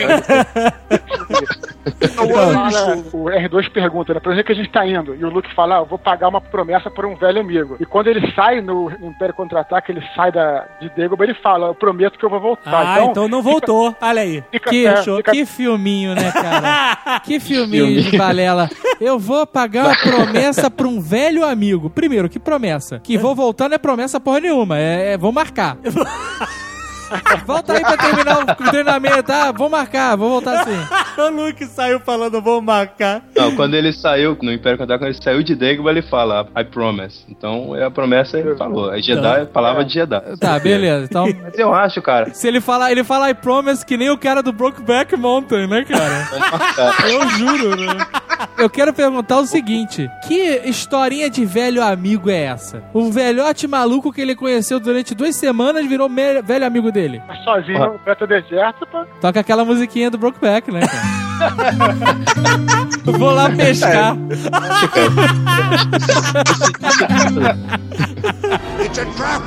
Fala, o R dois pergunta, né, pra onde é que a gente tá indo? E o Luke fala, ah, eu vou pagar uma promessa por um velho amigo. E quando ele sai no, no Império Contra-Ataque, ele sai da, de Dagobah, ele fala, eu prometo que eu vou voltar. Ah, então, então não voltou. Fica, Olha aí. Fica, Que, é, show, fica... que filminho, né, cara? Que filminho de balela. Eu vou pagar uma promessa pra um velho amigo. Primeiro, que promessa? Que vou voltar não é promessa porra nenhuma. É, é vou marcar. Volta aí pra terminar o treinamento, tá? Vou marcar, vou voltar sim. O Luke saiu falando, vou marcar. Não, quando ele saiu no Império Contra-Ataque, quando ele saiu de Dagobah, ele fala, I promise. Então, é a promessa ele falou. A Jedi é a palavra de Jedi. Tá, beleza. Então, mas eu acho, cara... Se ele falar, ele fala I promise que nem o cara do Brokeback Mountain, né, cara? Eu juro, né? Eu quero perguntar o seguinte, que historinha de velho amigo é essa? O velhote maluco que ele conheceu durante duas semanas virou me- velho amigo dele. Mas sozinho no Beta Deserto, pô. Toca aquela musiquinha do Brokeback, né, cara? Vou lá pescar. It's a trap!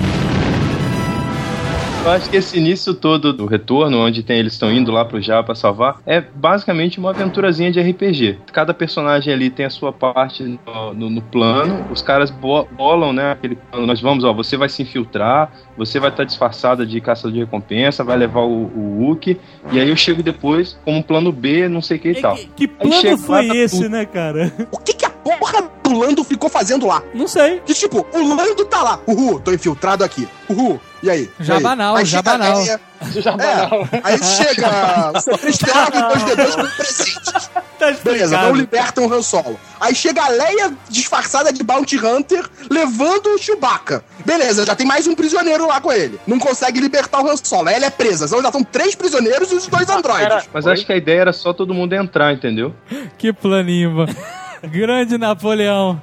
Eu acho que esse início todo do retorno, onde tem, eles estão indo lá pro Jabba pra salvar, é basicamente uma aventurazinha de R P G. Cada personagem ali tem a sua parte no, no, no plano, os caras bo- bolam, né, aquele plano, nós vamos, ó, você vai se infiltrar, você vai estar disfarçada de caça de recompensa, vai levar o, o Wookie, e aí eu chego depois com um plano B, não sei o que e tal. Que, que plano foi esse, né, cara? O que que a porra do Lando ficou fazendo lá? Não sei. Que tipo, o Lando tá lá. Uhul, tô infiltrado aqui. Uhul. E aí? Jabanal, aí jabanal. Chega, Jabanal. é, aí chega o C três P O e dois D dois com presentes. Tá Beleza, não libertam o Han Solo. Aí chega a Leia disfarçada de Bounty Hunter levando o Chewbacca. Beleza, já tem mais um prisioneiro lá com ele. Não consegue libertar o Han Solo. Aí ela é presa. Então já estão três prisioneiros e os dois androides. Mas acho que a ideia era só todo mundo entrar, entendeu? Que planinho, mano. Grande Napoleão.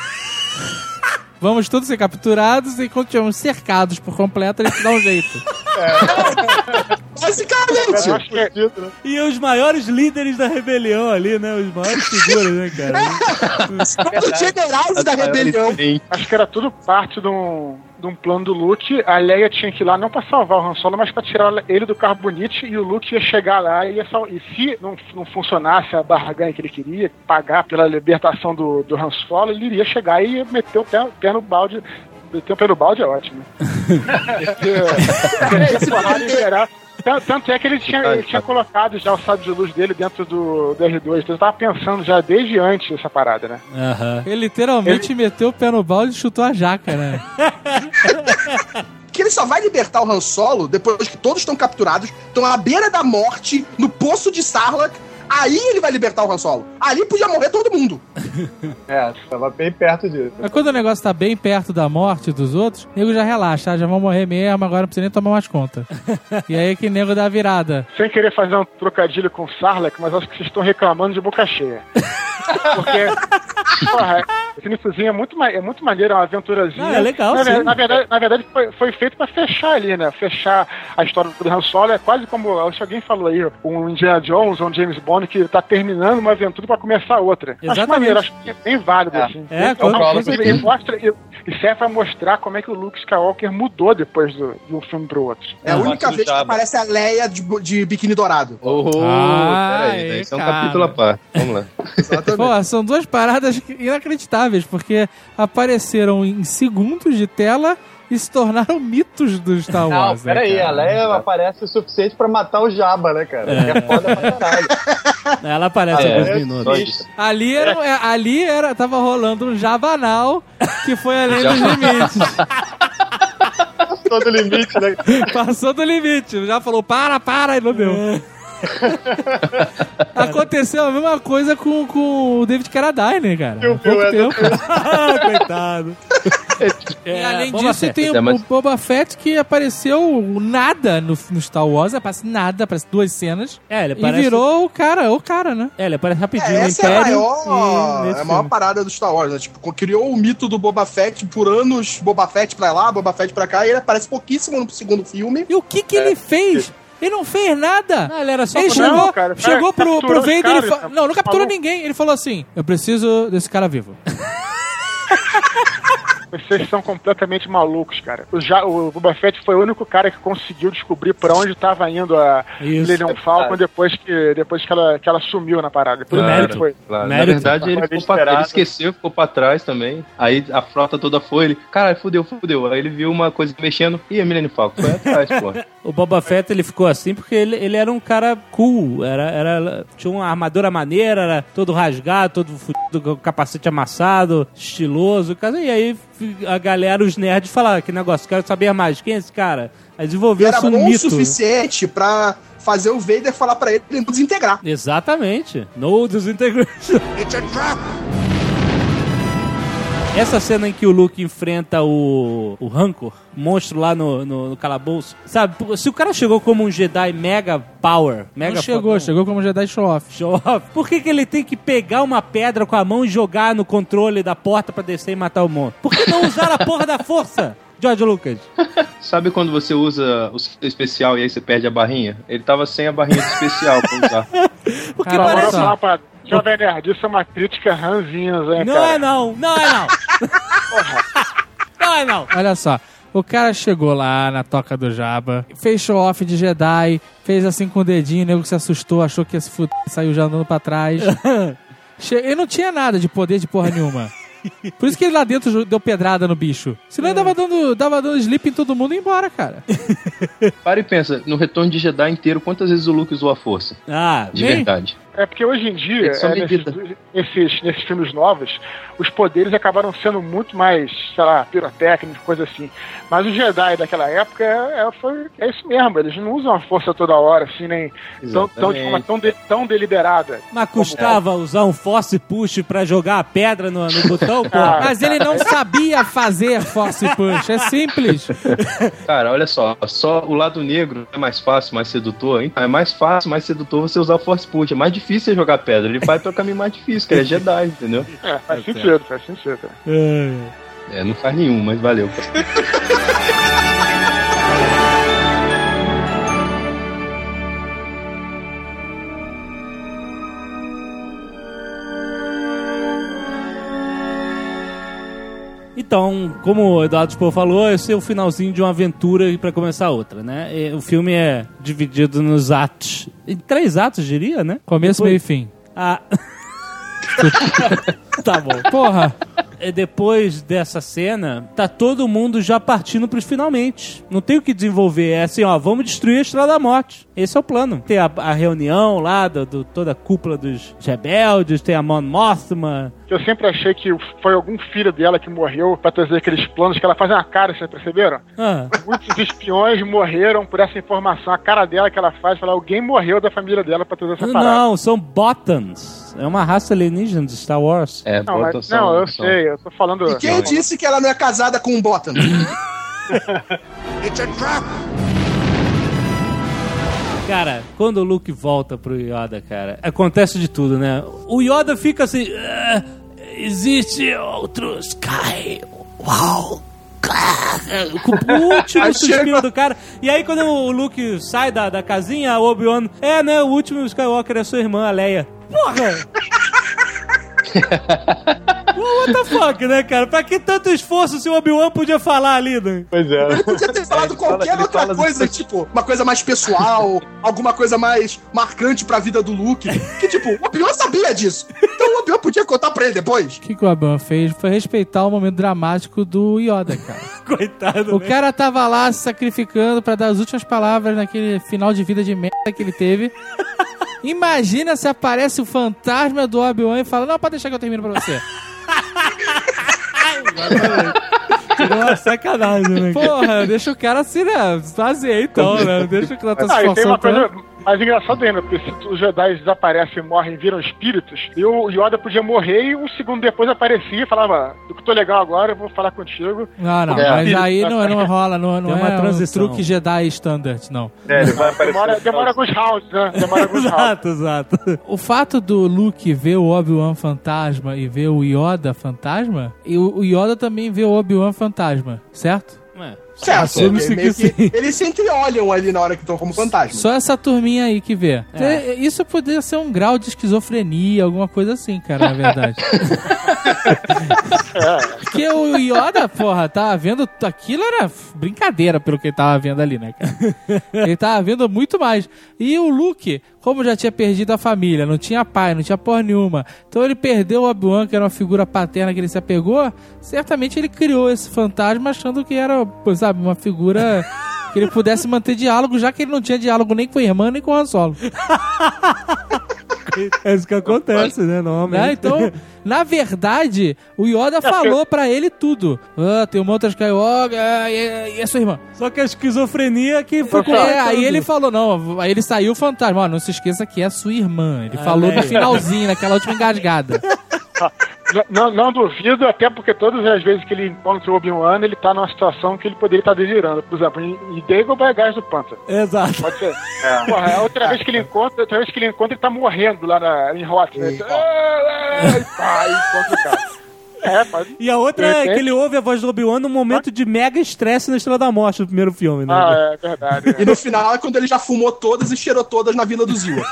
Vamos todos ser capturados e quando estivermos cercados por completo, a gente dá um jeito. Basicamente. Eu acho que é, E os maiores líderes da rebelião ali, né? Os maiores figuras, né, cara? Os generais da rebelião. acho que era tudo parte de um, de um plano do Luke. A Leia tinha que ir lá não pra salvar o Han Solo, mas pra tirar ele do carbonite, e o Luke ia chegar lá e ia sal... E se não, não funcionasse a barganha que ele queria, pagar pela libertação do, do Han Solo, ele iria chegar e ia meter o pé, o pé no balde. Meter o pé no balde é ótimo. Esse porrada em geral. Tanto, tanto é que ele tinha, ele tinha colocado já o sábio de luz dele dentro do, do R dois. Então eu tava pensando já desde antes dessa parada, né? Aham. Ele literalmente ele... meteu o pé no balde e chutou a jaca, né? Que ele só vai libertar o Han Solo depois que todos estão capturados, estão à beira da morte, no poço de Sarlacc. Aí ele vai libertar o Han Solo. Ali podia morrer todo mundo. É, tava bem perto disso. Mas quando o negócio tá bem perto da morte dos outros, o nego já relaxa, ah, já vão morrer mesmo, agora não precisa nem tomar mais conta. E aí que o nego dá a virada. Sem querer fazer um trocadilho com o Sarlacc, mas acho que vocês estão reclamando de boca cheia. Porque, porra, esse iníciozinho é muito, ma- é muito maneiro, é uma aventurazinha. Ah, é legal, na, sim. Na verdade, na verdade foi, foi feito pra fechar ali, né? Fechar a história do Han Solo. É quase como, acho que alguém falou aí, um Indiana Jones ou um James Bond que tá terminando uma aventura pra começar outra. Exatamente. Acho maneiro, acho que é bem válido, É. assim. É, é com uma certeza. coisa que mostra, e, e serve pra mostrar como é que o Luke Skywalker mudou depois do, de um filme pro outro. É a Não, única mas o vez que Jabba. aparece a Leia de, de biquíni dourado. Oh, Ah, peraí, é, isso é um cara. capítulo à parte. Vamos lá. Exatamente. Pô, são duas paradas inacreditáveis, porque apareceram em segundos de tela e se tornaram mitos do Star Não, Wars. né, peraí, cara? a Leia aparece o suficiente pra matar o Jabba, né, cara? Que é foda pra caralho. Ela aparece Ah, é. alguns Só minutos. isso. Ali era, é, ali era, tava rolando um jabanal que foi além dos Jabba- limites. Todo limite, né? Passou do limite. Já falou, para, para, e não deu. Aconteceu a mesma coisa com, com o David Carradine, cara. Viu, Há pouco viu, é, tempo. Coitado. E além Boba disso, Fett. tem o, É, mas- o Boba Fett que apareceu nada no, no Star Wars, aparece nada, aparece duas cenas. É, ele E parece... virou o cara, o cara, né? É, ele aparece rapidinho É, no essa é a Império. maior, e é nesse a maior filme. parada do Star Wars, né? Tipo, criou o mito do Boba Fett por anos, Boba Fett pra lá, Boba Fett pra cá, e ele aparece pouquíssimo no segundo filme. E o que que ele fez? Ele não fez nada. Não, ele era só... Ele pra- chegou, Não, cara, o cara chegou pro, pro capturou os Vader e caras, fa... cara. Não, não capturou Falou. ninguém. Ele falou assim, eu preciso desse cara vivo. Vocês são completamente malucos, cara. O, ja, o Boba Fett foi o único cara que conseguiu descobrir pra onde tava indo a Isso. Millennium Falcon depois que, depois que, ela, que ela sumiu na parada. Depois Claro. mérito foi. Claro. Na Mérito. verdade, ele, Foi ficou pra, ele inesperado. esqueceu, ficou pra trás também. Aí a frota toda foi, ele, caralho, fudeu, fudeu. Aí ele viu uma coisa mexendo, e a Millennium Falcon foi atrás, pô. O Boba Fett, ele ficou assim porque ele, ele era um cara cool, era, era, tinha uma armadura maneira, era todo rasgado, todo fudido, com o capacete amassado, estiloso, e aí a galera, os nerds, falaram, que negócio, quero saber mais, quem é esse cara? Aí E desenvolveu era esse um bom o mito. suficiente pra fazer o Vader falar pra ele não desintegrar. Exatamente, no disintegration. It's a trap! Essa cena em que o Luke enfrenta o, o Rancor, monstro lá no, no, no calabouço, sabe? Se o cara chegou como um Jedi mega power, mega Não chegou, fodão, chegou como Jedi Show Off. show off, por que, que ele tem que pegar uma pedra com a mão e jogar no controle da porta pra descer e matar o monstro? Por que não usar a porra da força, George Lucas? Sabe quando você usa o seu especial e aí você perde a barrinha? Ele tava sem a barrinha de especial pra usar. Porque Cara, Agora parece... eu vou falar pra Jovem Nerd, isso é uma crítica ranzinhas, hein, Não cara? é não, não é não. Não é não. Olha só, o cara chegou lá na toca do Jabba, fez show off de Jedi, fez assim com o dedinho, o nego se assustou, achou que ia se fuder, saiu já andando pra trás. Che- Ele não tinha nada de poder de porra nenhuma. Por isso que ele lá dentro deu pedrada no bicho. Senão ele dava dando, dava dando sleep em todo mundo e ia embora, cara. Para e pensa, no Retorno de Jedi inteiro, quantas vezes o Luke usou a força? Ah, De Nem- verdade. É porque hoje em dia, Eles são é, nesses, medida. nesses, nesses filmes novos, os poderes acabaram sendo muito mais, sei lá, pirotécnicos, coisa assim. Mas o Jedi daquela época é, é, foi, é isso mesmo, eles não usam a força toda hora, assim, nem tão, tão, de forma tão, de, tão deliberada. mas custava usar um force push pra jogar a pedra no, no botão, pô? Ah, Mas ele não sabia fazer force push, é simples. Cara, olha só, só o lado negro é mais fácil, mais sedutor. Então é mais fácil, mais sedutor você usar o Force Push. É mais difícil você jogar pedra. Ele vai pelo caminho mais difícil, que ele é Jedi, entendeu? É, faz sentido, faz sentido. É, não faz nenhum, mas valeu. Então, como o Eduardo Spohr falou, esse é o finalzinho de uma aventura pra começar outra, né? E o filme é dividido nos atos. Em três atos, diria, né? Começo, Depois- meio e fim. Ah. Tá bom. Porra. E depois dessa cena, tá todo mundo já partindo pros finalmente. Não tem o que desenvolver. É assim, ó, vamos destruir a Estrela da Morte. Esse é o plano. Tem a, a reunião lá, do, do- toda a cúpula dos rebeldes, tem a Mon Mothma. Eu sempre achei que foi algum filho dela que morreu pra trazer aqueles planos que ela faz uma cara, vocês perceberam? Ah, Muitos espiões morreram por essa informação. A cara dela que ela faz, fala, alguém morreu da família dela pra trazer essa parada. não, são Botans. É uma raça alienígena de Star Wars. É, Não, bota mas- só- não, eu só- sei, eu tô falando... E quem disse que ela não é casada com um Bottom? It's a trap! Cara, quando o Luke volta pro Yoda, cara, acontece de tudo, né? O Yoda fica assim... "Ah, existe outro Sky... Uau... Com o último Aí suspiro chega- do cara. E aí, quando o Luke sai da, da casinha, o Obi-Wan... É, né? O último Skywalker é sua irmã, a Leia. Porra! What the fuck, né, cara? Pra que tanto esforço se o Obi-Wan podia falar ali, né? Pois é. Ele podia ter falado ele fala- qualquer ele outra fala coisa, assim- tipo, uma coisa mais pessoal, alguma coisa mais marcante pra vida do Luke. Que, tipo, o Obi-Wan sabia disso. Então o Obi-Wan podia contar pra ele depois. O que, que o Obi-Wan fez foi respeitar o momento dramático do Yoda, cara. Coitado, O né? cara tava lá se sacrificando pra dar as últimas palavras naquele final de vida de merda que ele teve. Imagina se aparece o fantasma do Obi-Wan e fala, não, pode deixar que eu termino pra você. Tirou uma sacanagem, né? cara? Porra, deixa o cara assim, né? Fazer então, né? Deixa o cara tá se Ah, e tem esforçando uma coisa, tanto. Mas engraçado ainda, porque se os Jedi desaparecem, morrem e viram espíritos, e o Yoda podia morrer e um segundo depois aparecia e falava, eu tô legal agora, eu vou falar contigo. Não, não, É. mas aí não, não rola, não, não Tem uma é transição. um truque Jedi standard, não. É, ele vai aparecer. Demora, demora alguns rounds, né? Demora alguns rounds. Exato, exato. O fato do Luke ver o Obi-Wan fantasma e ver o Yoda fantasma, e o o Yoda também vê o Obi-Wan fantasma, certo? Certo, Assume-se meio que sim. eles se entreolham ali na hora que estão como fantasma. Só essa turminha aí que vê. É. Isso poderia ser um grau de esquizofrenia, alguma coisa assim, cara, na verdade. Porque o Yoda, porra, tava vendo... Aquilo era brincadeira pelo que ele tava vendo ali, né, cara? Ele tava vendo muito mais. E o Luke, como já tinha perdido a família, não tinha pai, não tinha porra nenhuma, então ele perdeu o Obi-Wan, que era uma figura paterna que ele se apegou, certamente ele criou esse fantasma achando que era, sabe, uma figura... que ele pudesse manter diálogo, já que ele não tinha diálogo nem com a irmã, nem com o Han Solo. É isso que acontece, né, normalmente. Né? Então, na verdade, o Yoda falou pra ele tudo. Ah, tem uma outra Skywalker, ah, e, e a sua irmã? Só que a esquizofrenia que foi com É, aí ele falou, não, aí ele saiu o fantasma. Ó, não se esqueça que é a sua irmã. Ele Ah, falou no é. finalzinho, naquela última engasgada. Não, não duvido, até porque todas as vezes que ele encontra o Obi-Wan, ele tá numa situação que ele poderia estar delirando. Por exemplo, em em Dagobah Gás do Pântano. Exato. Pode ser. Porra, a outra vez que ele encontra, outra vez que ele encontra, ele tá morrendo lá na, em Hoth. Né? E pá, e encontra o cara. É, pode... E a outra De é repente- que ele ouve a voz do Obi-Wan num momento de mega estresse na Estrela da Morte, no primeiro filme, né? Ah, é verdade. E no final é quando ele já fumou todas e cheirou todas na Vila dos Ewoks.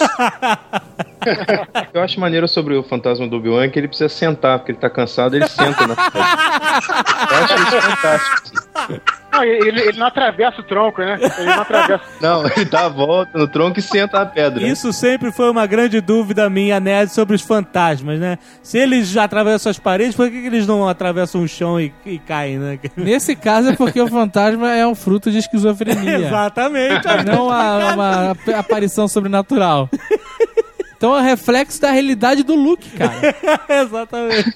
O que eu acho maneiro sobre o fantasma do Obi-Wan é que ele precisa sentar, porque ele tá cansado, ele senta na frente. Eu acho isso fantástico. Não, ele, ele não atravessa o tronco, né? Ele não atravessa. Não, ele dá a volta no tronco e senta na pedra. Isso sempre foi uma grande dúvida minha, Nerd, sobre os fantasmas, né? Se eles já atravessam as paredes, por que, que eles não atravessam o chão e, e caem, né? Nesse caso é porque o fantasma é um fruto de esquizofrenia. Exatamente. Não uma, uma ap- aparição sobrenatural. Então é um reflexo da realidade do Luke, cara. Exatamente.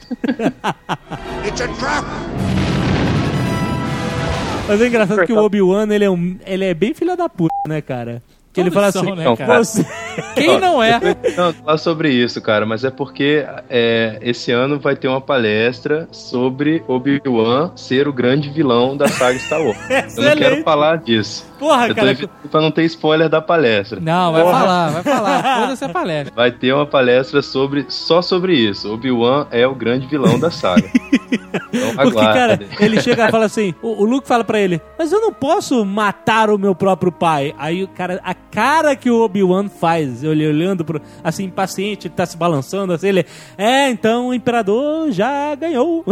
Mas é engraçado que o Obi-Wan, ele é, um, ele é bem filho da puta, né, cara? Que ele fala Todos assim, são, né, cara? você... Quem não é? Não, falar sobre isso, cara, mas é porque é, esse ano vai ter uma palestra sobre Obi-Wan ser o grande vilão da saga Star Wars. Eu não Excelente. quero falar disso. Porra, Eu tô cara. evitando pra não ter spoiler da palestra. Não, vai Porra. falar, vai falar. Foda-se a palestra. Vai ter uma palestra sobre, só sobre isso. Obi-Wan é o grande vilão da saga. Então Porque, cara, aguardem. ele chega e fala assim, o, o Luke fala pra ele, mas eu não posso matar o meu próprio pai. Aí, o cara, a cara que o Obi-Wan faz, ele olhando pro, assim, impaciente, ele tá se balançando, assim, ele, é, então o Imperador já ganhou.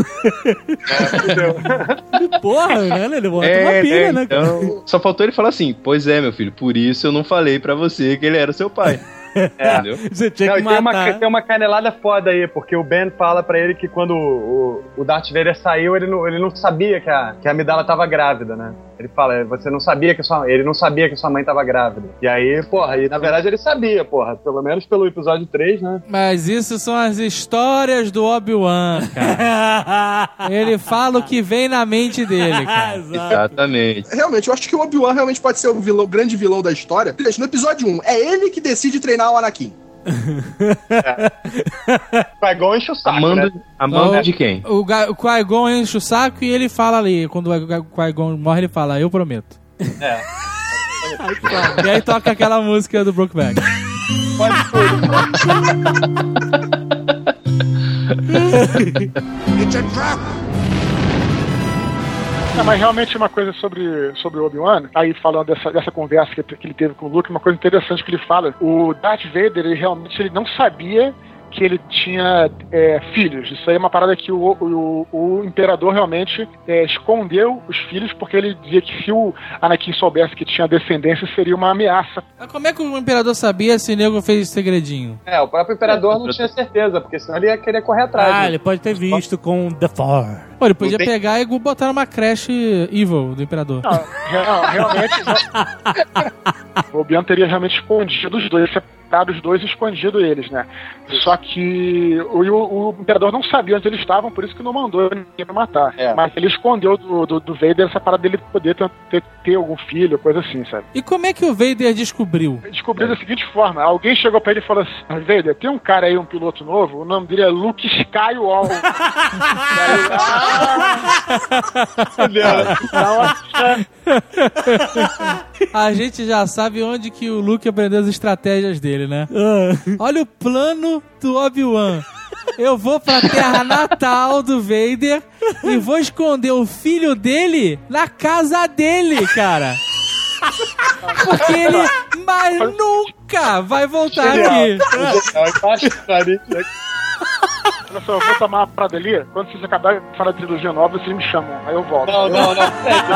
Porra, né, ele bota uma É, pilha, né, né, cara? então, só faltou ele falar assim, pois é, meu filho, por isso eu não falei pra você que ele era seu pai. Entendeu? Você tinha Não, que e tem, uma, matar. tem uma canelada foda aí, porque o Ben fala pra ele que quando o, o Darth Vader saiu, ele não, ele não sabia que a, que a Amidala tava grávida, né? Ele fala, você não sabia que sua, ele não sabia que sua mãe tava grávida. E aí, porra, e na verdade ele sabia, porra, pelo menos pelo episódio três, né? Mas isso são as histórias do Obi-Wan, cara. Ele fala o que vem na mente dele, cara. Exato. Exatamente. Realmente, eu acho que o Obi-Wan realmente pode ser o vilão, o grande vilão da história. Gente, no episódio um, é ele que decide treinar o Anakin. Qui-Gon enche o saco, Amando, né? amando Não, de quem? O, Ga- o Qui-Gon enche o saco e ele fala ali, quando o Ga- Qui-Gon morre, ele fala, eu prometo. É. E aí toca aquela música do Brokeback. Pode tudo. Não, mas realmente uma coisa sobre, sobre o Obi-Wan, aí falando dessa, dessa conversa que, que ele teve com o Luke, uma coisa interessante que ele fala, o Darth Vader, ele realmente ele não sabia que ele tinha é, filhos. Isso aí é uma parada que o, o, o Imperador realmente é, escondeu os filhos, porque ele dizia que se o Anakin soubesse que tinha descendência, seria uma ameaça. Mas como é que o Imperador sabia se o nego fez segredinho? É, o próprio Imperador não tinha certeza, porque senão ele ia querer correr atrás. Ah, né? ele pode ter visto com The Four. Pô, ele podia Não tem- pegar e botar numa creche evil do Imperador. Não, re- não, realmente não. O Obi-Wan teria realmente escondido os dois. matado os dois e escondido eles, né? Só que o, o, o Imperador não sabia onde eles estavam, por isso que não mandou ninguém pra matar. É. Mas ele escondeu do, do, do Vader essa parada dele poder ter, ter, ter algum filho, coisa assim, sabe? E como é que o Vader descobriu? Descobriu é. da seguinte forma: alguém chegou pra ele e falou assim: Vader, tem um cara aí, um piloto novo, o nome dele é Luke Skywalker. A gente já sabe onde que o Luke aprendeu as estratégias dele, né? Olha o plano do Obi-Wan. Eu vou pra terra natal do Vader e vou esconder o filho dele na casa dele, cara. Porque ele mais nunca vai voltar aqui. Olha só, eu vou tomar uma parada ali. Quando vocês acabarem de falar de trilogia nova, vocês me chamam. Aí eu volto. Não, não, não.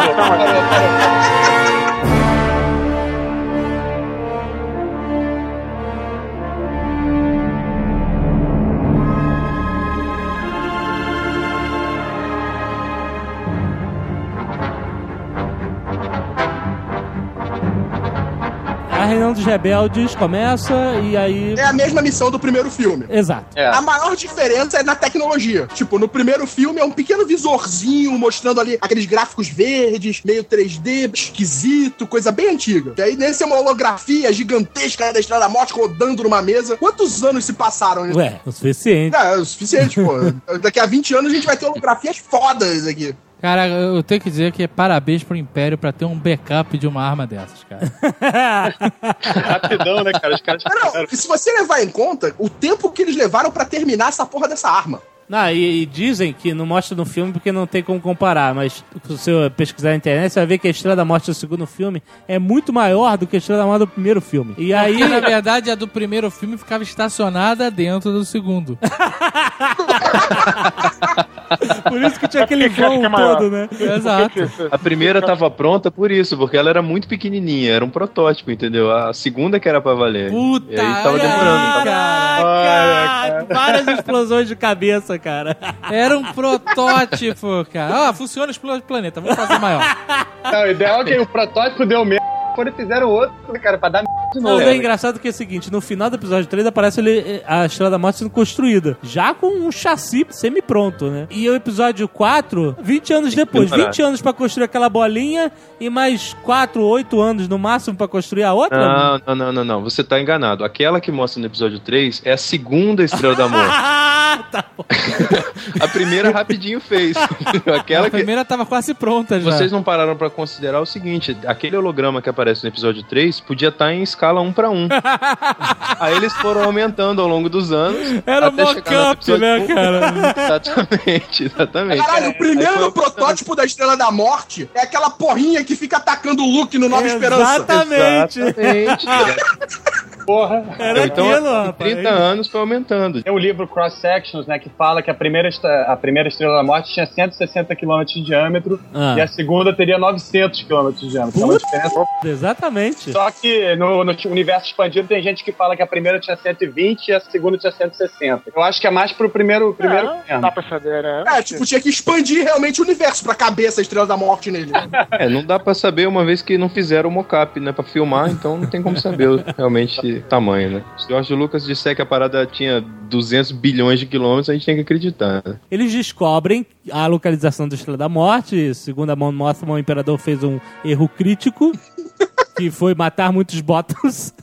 A reunião dos rebeldes começa e aí... É a mesma missão do primeiro filme. Exato. É. A maior diferença é na tecnologia. Tipo, no primeiro filme é um pequeno visorzinho mostrando ali aqueles gráficos verdes, meio três D, esquisito, coisa bem antiga. E aí nesse é uma holografia gigantesca da Estrela da Morte rodando numa mesa. Quantos anos se passaram? Ué, o suficiente. É, o suficiente, pô. Daqui a vinte anos a gente vai ter holografias fodas aqui. Cara, eu tenho que dizer que é parabéns pro Império pra ter um backup de uma arma dessas, cara. Rapidão, né, cara? Os caras... Não, não, e se você levar em conta o tempo que eles levaram pra terminar essa porra dessa arma. Não, e, e dizem que não mostra no filme porque não tem como comparar, mas se você pesquisar na internet, você vai ver que a Estrela da Morte do segundo filme é muito maior do que a Estrela da Morte do primeiro filme. E aí, porque, na verdade, a do primeiro filme ficava estacionada dentro do segundo. Por isso que tinha aquele vão todo, né? Exato. A primeira tava pronta por isso, porque ela era muito pequenininha, era um protótipo, entendeu? A segunda que era pra valer. Puta, e aí tava demorando. Caraca, Olha, cara. Várias explosões de cabeça, cara. Era um protótipo, cara. Ah, funciona, explode o planeta, vamos fazer maior. Não, o ideal é que o protótipo deu merda quando fizeram outro, cara, pra dar merda de novo. Não, é engraçado que é o seguinte, no final do episódio três aparece ele, a Estrela da Morte sendo construída, já com um chassi semi-pronto, né? E o episódio quatro, vinte anos depois, vinte anos pra construir aquela bolinha e mais quatro, oito anos no máximo pra construir a outra? Não, não, não, não, não, você tá enganado. Aquela que mostra no episódio três é a segunda Estrela da Morte. Tá bom. A primeira rapidinho fez. Aquela a primeira que... tava quase pronta já. Vocês não pararam pra considerar o seguinte, aquele holograma que aparece no episódio três podia estar em escala um pra um. Aí eles foram aumentando ao longo dos anos. Era mock-up, né, um. cara? Exatamente, exatamente. Caralho, o primeiro protótipo da Estrela da Morte é aquela porrinha que fica atacando o Luke no Nova Esperança. Exatamente. Exatamente. Porra. Era então, aquilo, em rapaz. trinta anos foi aumentando. Tem o livro Cross Sections, né, que fala que a primeira, a primeira Estrela da Morte tinha cento e sessenta quilômetros de diâmetro ah. e a segunda teria novecentos quilômetros de diâmetro. É uma diferença. Exatamente. Só que no, no universo expandido tem gente que fala que a primeira tinha cento e vinte e a segunda tinha cento e sessenta. Eu acho que é mais pro primeiro primeiro. Não, dá pra saber, né? É, tipo, tinha que expandir realmente o universo pra caber essa Estrela da Morte nele. É, não dá pra saber uma vez que não fizeram o mocap, né, pra filmar, então não tem como saber realmente o tamanho, né. Se o George Lucas disser que a parada tinha duzentos bilhões de quilômetros, a gente tem que acreditar, né? Eles descobrem a localização da Estrela da Morte. Segundo a Mon Mothma, o Imperador fez um erro crítico, que foi matar muitos Bottas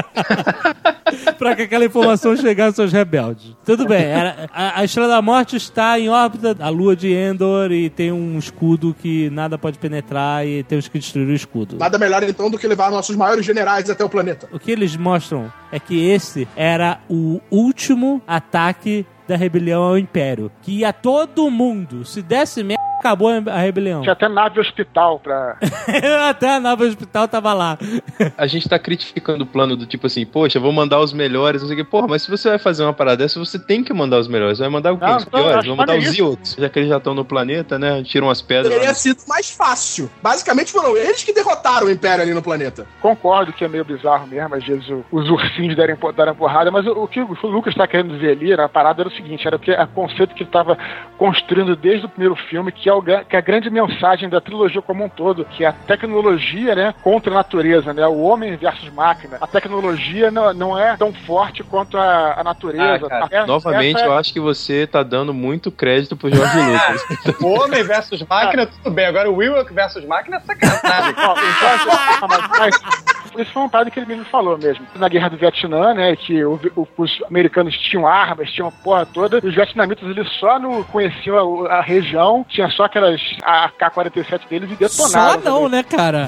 pra que aquela informação chegasse aos rebeldes. Tudo bem, era, a, a Estrela da Morte está em órbita da lua de Endor e tem um escudo que nada pode penetrar e temos que destruir o escudo. Nada melhor então do que levar nossos maiores generais até o planeta. O que eles mostram é que esse era o último ataque da rebelião ao Império, que ia todo mundo, se desse merda, acabou a rebelião. Tinha até nave hospital pra... Até a nave hospital tava lá. A gente tá critificando o plano do tipo assim, poxa, vou mandar os melhores, não sei o que. Porra, mas se você vai fazer uma parada dessa, você tem que mandar os melhores. Vai mandar o quê? Não, Os piores? Vão mandar os isso. Ziots. Já que eles já estão no planeta, né? Tiram as pedras. Teria sido mais fácil. Basicamente foram eles que derrotaram o Império ali no planeta. Concordo que é meio bizarro mesmo, às vezes o, os ursinhos derem, darem porrada, mas o, o que o Lucas tá querendo dizer ali, a parada era o seguinte, era o que, a conceito que ele tava construindo desde o primeiro filme, que é, o, que é a grande mensagem da trilogia como um todo, que é a tecnologia, né, contra a natureza, né? O homem versus máquina. A tecnologia não, não é tão forte quanto a, a natureza. Ah, cara, essa, novamente, essa... eu acho que você tá dando muito crédito pro Jorge Lucas. O homem versus máquina, tudo bem. Agora o Willock versus máquina é sacanagem. Não, então, mas, mas, isso foi uma parada que ele mesmo falou mesmo. Na Guerra do Vietnã, né, que o, o, os americanos tinham armas, tinham a porra toda, os vietnamitas eles só não conheciam a, a região, tinha só aquelas A K quarenta e sete deles e detonaram. Só não, também. né, cara?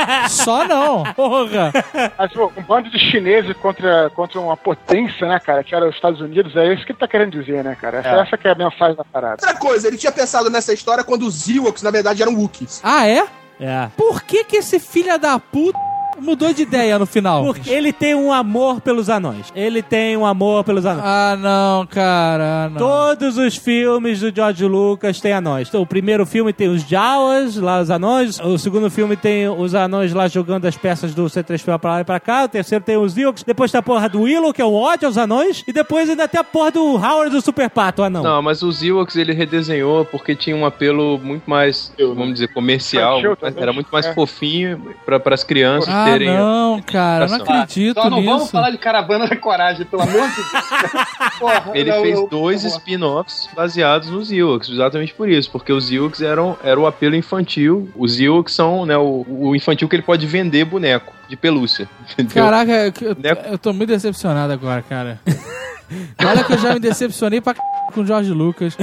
Só não. Porra. Mas, pô, um bando de chineses contra, contra uma potência, né, cara, que era os Estados Unidos, é isso que ele tá querendo dizer, né, cara? Essa é, essa que é a mensagem da parada. Outra coisa, ele tinha pensado nessa história quando os Ewoks, na verdade, eram Wookiees. Ah, é? É. Por que que esse filho da puta mudou de ideia no final? Porque ele tem um amor pelos anões. Ele tem um amor pelos anões. Ah, não, cara, não. Todos os filmes do George Lucas têm anões. Então, o primeiro filme tem os Jawas, lá os anões. O segundo filme tem os anões lá jogando as peças do C três P O pra lá e pra cá. O terceiro tem os Ewoks. Depois tem a porra do Willow, que é um ódio aos anões. E depois ainda tem a porra do Howard do Super Pato, o anão. Não, mas os Ewoks ele redesenhou porque tinha um apelo muito mais, vamos dizer, comercial. Mas era muito mais é. fofinho pra, pras crianças Ah, terem... não, cara, não acredito Só não nisso. vamos falar de Caravana da Coragem, pelo amor de Deus. Porra, Ele não, fez eu- dois eu- spin-offs baseados nos Ewoks, exatamente por isso, porque os Ewoks eram, eram o apelo infantil. Os Ewoks são, né, o, o infantil que ele pode vender boneco de pelúcia. Entendeu? Caraca, eu, eu- Né? eu tô muito decepcionado agora, cara. Olha que eu já me decepcionei pra c... com o George Lucas.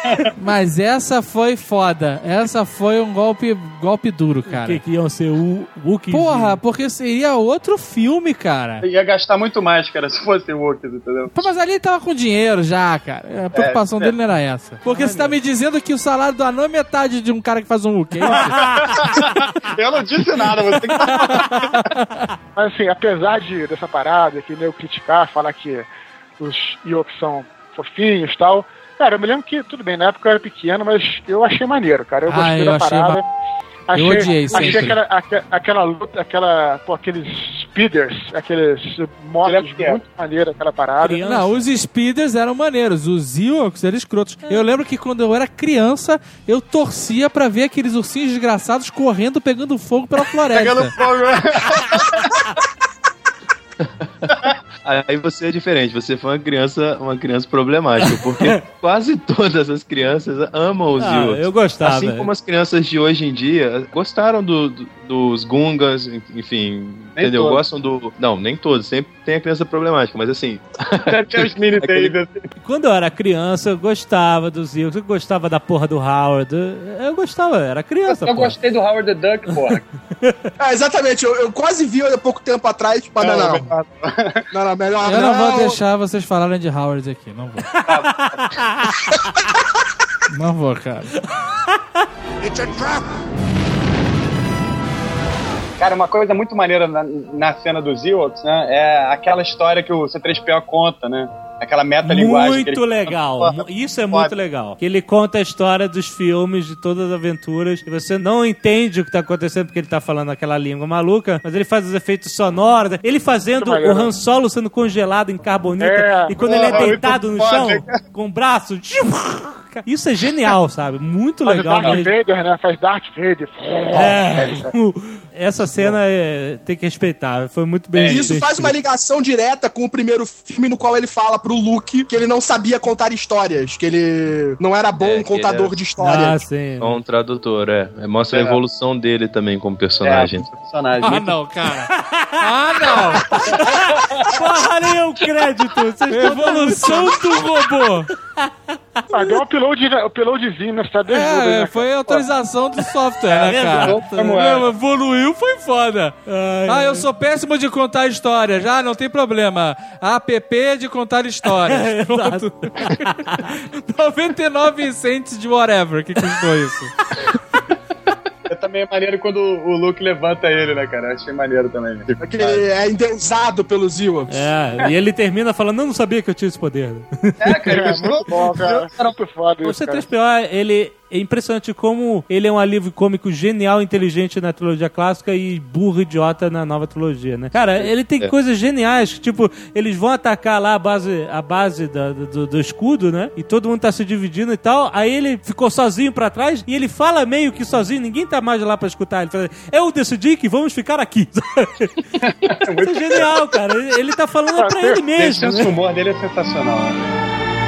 Mas essa foi foda. Essa foi um golpe, golpe duro, cara. Que, que iam ser o Wookiees. Porra, porque seria outro filme, cara. Ia gastar muito mais, cara, se fosse Wookiees, entendeu? Pô, mas ali ele tava com dinheiro já, cara. A preocupação É, dele não era essa. Porque você tá me dizendo que o salário do anão é metade de um cara que faz um Wookiee. É isso? Eu não disse nada, você tem que... Mas assim, apesar de, dessa parada, que eu criticar, falar que os Ewoks são fofinhos e tal, cara, eu me lembro que, tudo bem, na época eu era pequeno, mas eu achei maneiro, cara. Eu Ah, gostei eu da achei parada. Achei, Eu odiei achei sempre. aquela, aque- aquela luta, aquela, pô, aqueles speeders, aqueles motos muito maneiro, aquela parada. Criança. Não, os Speeders eram maneiros, os Ewoks eram escrotos. Eu lembro que quando eu era criança, eu torcia pra ver aqueles ursinhos desgraçados correndo, pegando fogo pela floresta. Pegando fogo. Aí você é diferente, você foi uma criança, uma criança problemática, porque quase todas as crianças amam os Ah, Ewoks. eu gostava. Assim como as crianças de hoje em dia gostaram do, do- dos Gungas, enfim, Nem entendeu? todos. Gostam do... Não, nem todos, sempre tem a criança problemática, mas assim... Tem os mini Aquele- Davis, assim. Quando eu era criança, eu gostava dos Ewoks, eu gostava da porra do Howard. Eu gostava, eu era criança, Eu porra. gostei do Howard the Duck, porra. É, exatamente, eu, eu quase vi há pouco tempo atrás, mas não, não, não. Não, não, melhor Eu não vou não. deixar vocês falarem de Howard aqui, não vou. Não vou, cara. It's a trap! Cara, uma coisa muito maneira na, na cena dos Ewoks, né, é aquela história que o C três P O conta, né? Aquela metalinguagem. que Muito ele- legal. Porra, Mu- Isso é foda. muito legal. Que ele conta a história dos filmes, de todas as aventuras, e você não entende o que tá acontecendo porque ele tá falando aquela língua maluca, mas ele faz os efeitos sonoros. Ele fazendo Muito o maneiro. Han Solo sendo congelado em carbonita, É, e quando ele é porra, deitado no muito chão, foda. com o braço... Isso é genial, sabe? Muito Faz legal. Darth mesmo. Vader, né? Faz Darth Vader. É, essa cena é, tem que respeitar. Foi muito bem. Isso bem faz uma escrito. ligação direta com o primeiro filme no qual ele fala pro Luke que ele não sabia contar histórias, que ele não era bom É, que contador ele de Ah, histórias. sim. É um tradutor, é. É, Mostra É. a evolução dele também como É, personagem. personagem. Ah, não, cara. Ah, não. Porra, nem o crédito. Vocês estão Evolução do robô. Ah, deu um upload, uploadzinho na cidade das Judas, É, né? foi a autorização do software, né, cara? Exato. Como é? Não, evoluiu, foi foda. Ah, eu sou péssimo de contar histórias. Já, não tem problema. App de contar histórias. Pronto. noventa e nove cents de whatever que custou isso. É também maneiro quando o Luke levanta ele, né, cara? Achei maneiro também. Que ele é endeusado pelos Ewoks. É, e ele termina falando, não, não sabia que eu tinha esse poder. É, cara, É, muito bom, cara. Muito foda O isso, cara. C três P O, ele é impressionante como ele é um alívio cômico genial, inteligente na trilogia clássica e burro, idiota na nova trilogia, né? Cara, ele tem é. coisas geniais, tipo, eles vão atacar lá a base, a base da, do, do escudo, né? E todo mundo tá se dividindo e tal, aí ele ficou sozinho pra trás e ele fala meio que sozinho, ninguém tá mais lá pra escutar. Ele fala, eu decidi que vamos ficar aqui. Isso é genial, cara. Ele, ele tá falando ah, pra ele mesmo. Né? O humor dele é sensacional, né?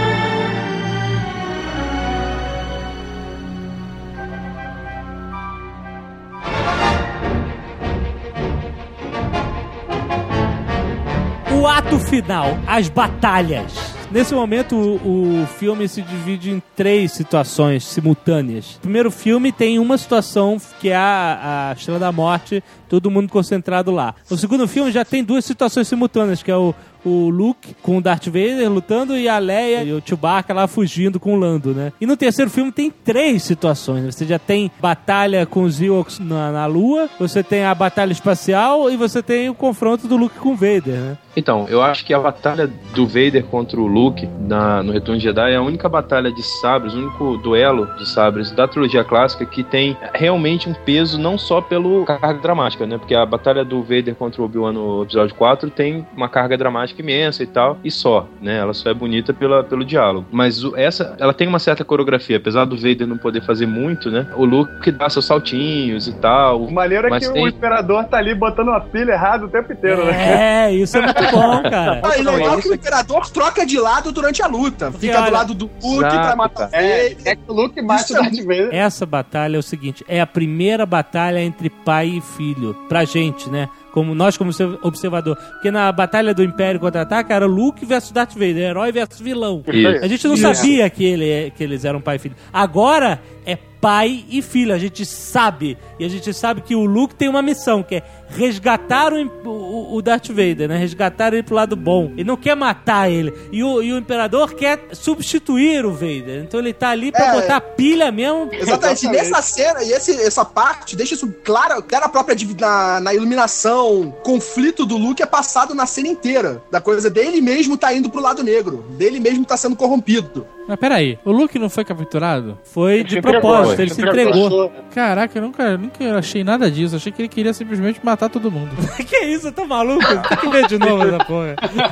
O ato final, as batalhas. Nesse momento, o, o filme se divide em três situações simultâneas. O primeiro filme tem uma situação que é a, a Estrela da Morte, todo mundo concentrado lá. O segundo filme já tem duas situações simultâneas, que é o, o Luke com o Darth Vader lutando e a Leia e o Chewbacca lá fugindo com o Lando, né? E no terceiro filme tem três situações. Você já tem batalha com os Ewoks na, na Lua, você tem a batalha espacial e você tem o confronto do Luke com o Vader, né? Então, eu acho que a batalha do Vader contra o Luke na, no Retorno de Jedi é a única batalha de sabres, o único duelo de sabres da trilogia clássica que tem realmente um peso não só pelo carga dramática, né? Porque a batalha do Vader contra o Obi-Wan no episódio quatro tem uma carga dramática imensa e tal, e só, né? Ela só é bonita pela, pelo diálogo. Mas o, essa, ela tem uma certa coreografia, apesar do Vader não poder fazer muito, né? O Luke dá seus saltinhos e tal. O maneiro é que tem... o Imperador tá ali botando uma pilha errada o tempo inteiro, né? É, isso é muito bom, cara. Ah, e legal que o Imperador troca de lado durante a luta. Fica do lado do Luke pra matar é, é que o Luke mata o Darth Vader. Essa batalha é o seguinte, é a primeira batalha entre pai e filho. Pra gente, né? Como nós como observador. Porque na Batalha do Império Contra-Ataca era Luke versus Darth Vader, herói versus vilão. Isso. A gente não Isso. sabia que, ele, que eles eram pai e filho. Agora é pai e filho, a gente sabe. E a gente sabe que o Luke tem uma missão, que é resgatar o, o, o Darth Vader, né? Resgatar ele pro lado bom. Ele não quer matar ele. E o, e o Imperador quer substituir o Vader. Então ele tá ali pra é, botar pilha mesmo. Exatamente. E nessa cena, e esse, essa parte, deixa isso claro, até na própria na, na iluminação, conflito do Luke é passado na cena inteira. Da coisa dele mesmo tá indo pro lado negro. Dele mesmo tá sendo corrompido. Mas peraí, o Luke não foi capturado? Foi de propósito, ele se entregou. Caraca, eu nunca, nunca achei nada disso. Achei que ele queria simplesmente matar todo mundo. Que isso, tá maluco? Tem que ver de novo essa porra.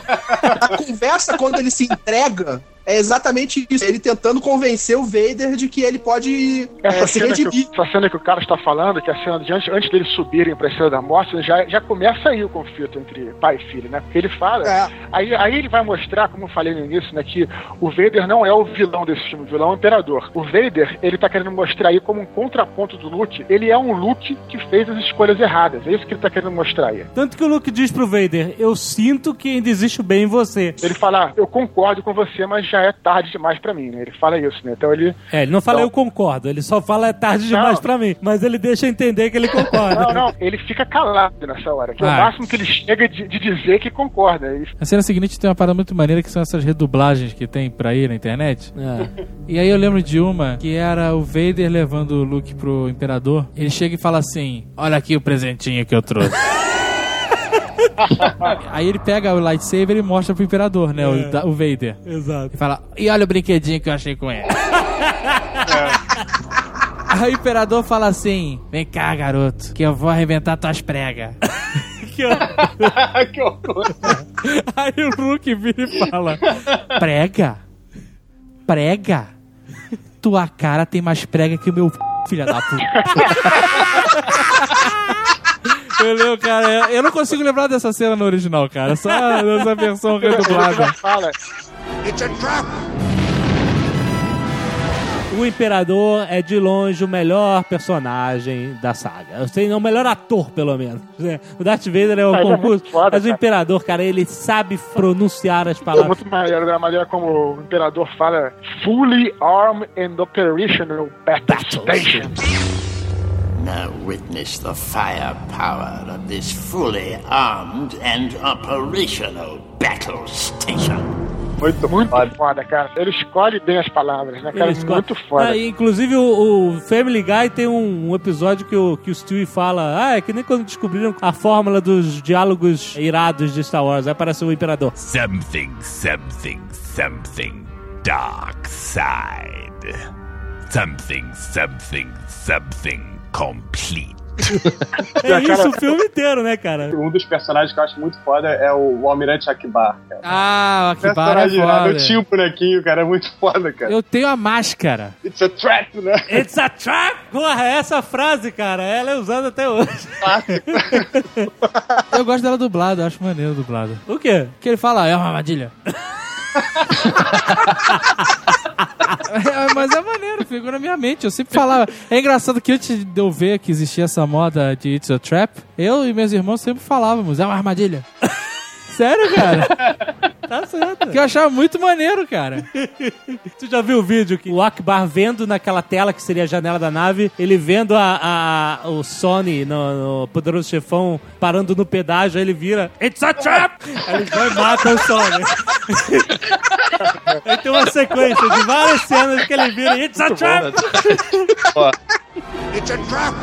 A conversa, quando ele se entrega, é exatamente isso. Ele tentando convencer o Vader de que ele pode essa é, se redimir. Essa cena que o cara está falando, que é a cena de antes, antes deles subirem pra Estrela da Morte, já, já começa aí o conflito entre pai e filho, né? Porque ele fala... É. Aí, aí ele vai mostrar, como eu falei no início, né? Que o Vader não é o vilão desse filme, o vilão é o Imperador. O Vader, ele tá querendo mostrar aí como um contraponto do Luke. Ele é um Luke que fez as escolhas erradas. É isso que ele tá querendo mostrar aí. Tanto que o Luke diz pro Vader, eu sinto que ainda existe o bem em você. Ele fala, ah, eu concordo com você, mas já é tarde demais pra mim, né? Ele fala isso, né? Então ele... É, ele não fala então... eu concordo, ele só fala é tarde demais não. pra mim, mas ele deixa entender que ele concorda. Não, não, ele fica calado nessa hora, que ah. é o máximo que ele chega de, de dizer que concorda. É isso. A cena seguinte tem uma parada muito maneira que são essas redublagens que tem pra ir na internet. É. E aí eu lembro de uma que era o Vader levando o Luke pro Imperador. Ele chega e fala assim, olha aqui o presentinho que eu trouxe. Aí ele pega o lightsaber e mostra pro Imperador, né? É. O, o Vader. Exato. E fala, e olha o brinquedinho que eu achei com ele. É. Aí o Imperador fala assim, vem cá, garoto, que eu vou arrebentar tuas pregas. Que horror. Que horror. Aí o Luke vira e fala, prega? Prega? Tua cara tem mais prega que o meu filho da puta. Entendeu, cara? Eu não consigo lembrar dessa cena no original, cara. Só nessa versão redublada. It's a trap! O Imperador é de longe o melhor personagem da saga. Eu sei, não, o melhor ator, pelo menos. O Darth Vader é o ah, concurso. É foda, mas o Imperador, cara, ele sabe pronunciar as palavras. É muito maneiro da maneira como o Imperador fala fully armed and operational battle station. Now witness the firepower of this fully armed and operational battle station. Muito, muito foda. foda, cara. Ele escolhe bem as palavras, né, cara? Muito foda. Ah, inclusive, o, o Family Guy tem um, um episódio que o, que o Stewie fala, ah, é que nem quando descobriram a fórmula dos diálogos irados de Star Wars. Aí aparece o Imperador. Something, something, something, dark side. something, something, something complete. É isso o filme inteiro, né, cara? Um dos personagens que eu acho muito foda é o, o Almirante Akbar, cara. Ah, o Akbar é Personagem irado. foda. Eu tinha o bonequinho, cara, é muito foda, cara. Eu tenho a máscara. It's a trap, né? It's a trap! Porra, essa frase, cara, ela é usada até hoje. Eu gosto dela dublada, eu acho maneiro dublada. O quê? Que ele fala, é uma armadilha. É, mas é maneiro, ficou na minha mente. Eu sempre falava. É engraçado que antes de eu ver que existia essa moda de It's a Trap, eu e meus irmãos sempre falávamos, é uma armadilha. Sério, cara? Tá certo. Que eu achava muito maneiro, cara. Tu já viu o vídeo que o Akbar vendo naquela tela que seria a janela da nave, ele vendo a, a, o Sony no, no Poderoso Chefão parando no pedágio, aí ele vira It's a trap! Aí ele vai e mata o Sony. Aí tem uma sequência de várias cenas que ele vira It's a trap! It's a trap!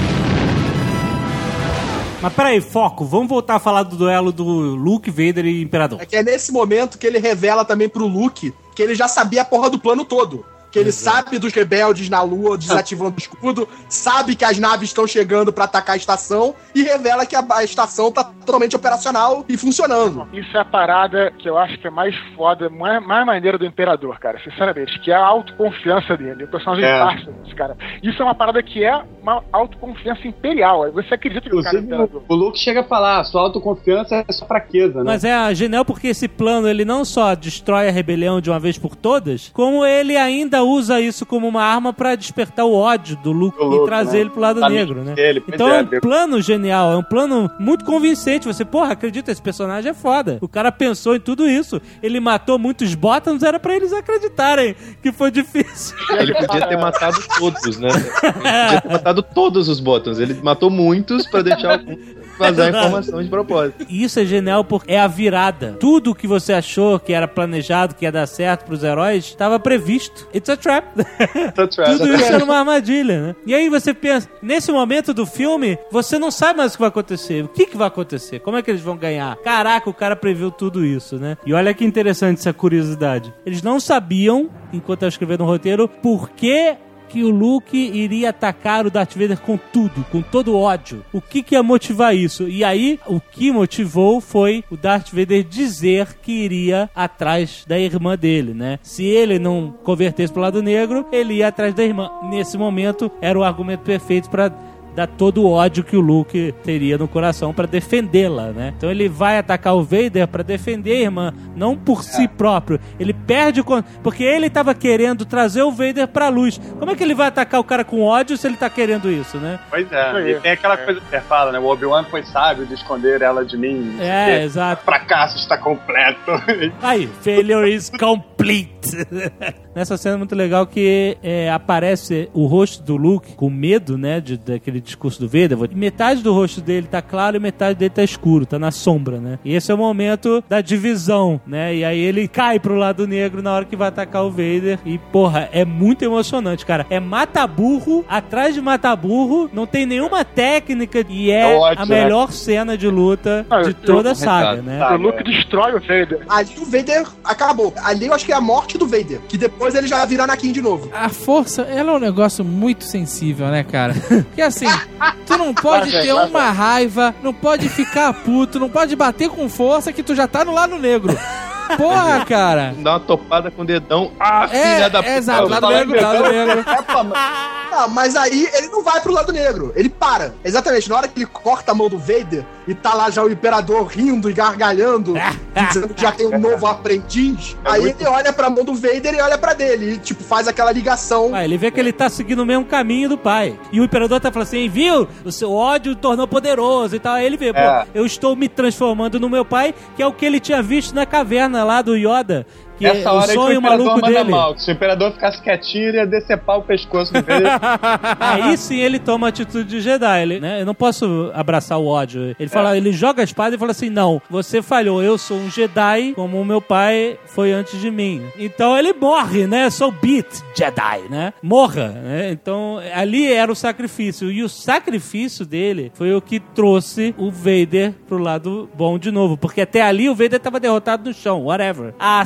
Mas peraí, foco, vamos voltar a falar do duelo do Luke, Vader e Imperador. É que é nesse momento que ele revela também pro Luke que ele já sabia a porra do plano todo. Que ele Exato. sabe dos rebeldes na Lua desativando o escudo, sabe que as naves estão chegando pra atacar a estação e revela que a, a estação tá totalmente operacional e funcionando. Isso é a parada que eu acho que é mais foda, mais, mais maneira do Imperador, cara, sinceramente, que é a autoconfiança dele. O personagem é. passa disso, cara. Isso é uma parada que é uma autoconfiança imperial. Você acredita que o cara é Imperador? O Luke chega a falar, sua autoconfiança é sua fraqueza, né? Mas é genial porque esse plano, ele não só destrói a rebelião de uma vez por todas, como ele ainda usa isso como uma arma pra despertar o ódio do Luke o e Luke, trazer né? ele pro lado Amigo negro, né? Dele, então é um plano genial, é um plano muito convincente. Você, porra, acredita, esse personagem é foda. O cara pensou em tudo isso. Ele matou muitos Bottoms, era pra eles acreditarem que foi difícil. Ele podia ter matado todos, né? Ele podia ter matado todos os Bottoms. Ele matou muitos pra deixar algum... vazar a informação de propósito. Isso é genial porque é a virada. Tudo que você achou que era planejado, que ia dar certo pros heróis, estava previsto. It's a trap. It's a trap. Tudo isso era uma armadilha, né? E aí você pensa, nesse momento do filme, você não sabe mais o que vai acontecer. O que, que vai acontecer? Como é que eles vão ganhar? Caraca, o cara previu tudo isso, né? E olha que interessante essa curiosidade. Eles não sabiam, enquanto eu escrevia no roteiro, por que que o Luke iria atacar o Darth Vader com tudo, com todo o ódio. O que que ia motivar isso? E aí, o que motivou foi o Darth Vader dizer que iria atrás da irmã dele, né? Se ele não convertesse pro lado negro, ele ia atrás da irmã. Nesse momento, era o argumento perfeito para dar todo o ódio que o Luke teria no coração pra defendê-la, né? Então ele vai atacar o Vader pra defender a irmã, não por é. si próprio. Ele perde o... porque ele tava querendo trazer o Vader pra luz. Como é que ele vai atacar o cara com ódio se ele tá querendo isso, né? Pois é, e tem aquela é. coisa que você fala, né? O Obi-Wan foi sábio de esconder ela de mim. É, exato. O fracasso está completo. Aí, failure is complete. Nessa cena é muito legal que é, aparece o rosto do Luke com medo, né, de, daquele discurso do Vader. Metade do rosto dele tá claro e metade dele tá escuro, tá na sombra, né? E esse é o momento da divisão, né? E aí ele cai pro lado negro na hora que vai atacar o Vader e, porra, é muito emocionante, cara. É mata-burro atrás de mata-burro, não tem nenhuma técnica e é, é ótimo, a melhor né? cena de luta ah, de toda a saga, né? O Luke destrói o Vader. Ali o Vader acabou. Ali eu acho que é a morte do Vader, que depois ele já vira Anakin de novo. A força, ela é um negócio muito sensível, né, cara? Porque assim, tu não pode ter uma raiva, não pode ficar puto, não pode bater com força que tu já tá no lado negro. Porra, cara. Dá uma topada com o dedão. Ah, é, filha da puta. Exato, lado negro, lado negro. Ah, mas aí ele não vai pro lado negro. Ele para. Exatamente, na hora que ele corta a mão do Vader e tá lá já o Imperador rindo e gargalhando, dizendo que já tem um novo aprendiz, é aí muito... ele olha pra mão do Vader e olha pra dele. E, tipo, faz aquela ligação. Ah, ele vê que ele tá seguindo o mesmo caminho do pai. E o Imperador tá falando assim, viu? O seu ódio tornou poderoso e tal. Aí ele vê, é. pô, eu estou me transformando no meu pai, que é o que ele tinha visto na caverna lá do Yoda. Que essa hora o sonho que o Imperador maluco manda dele. mal. Se o Imperador ficasse quietinho, ele ia decepar o pescoço do Vader. Aí sim ele toma a atitude de Jedi, ele, né? Eu não posso abraçar o ódio. Ele fala, é. ele joga a espada e fala assim, não, você falhou, eu sou um Jedi como o meu pai foi antes de mim. Então ele morre, né? Sou beat Jedi, né? Morra, né? Então ali era o sacrifício. E o sacrifício dele foi o que trouxe o Vader pro lado bom de novo. Porque até ali o Vader tava derrotado no chão, whatever. A ação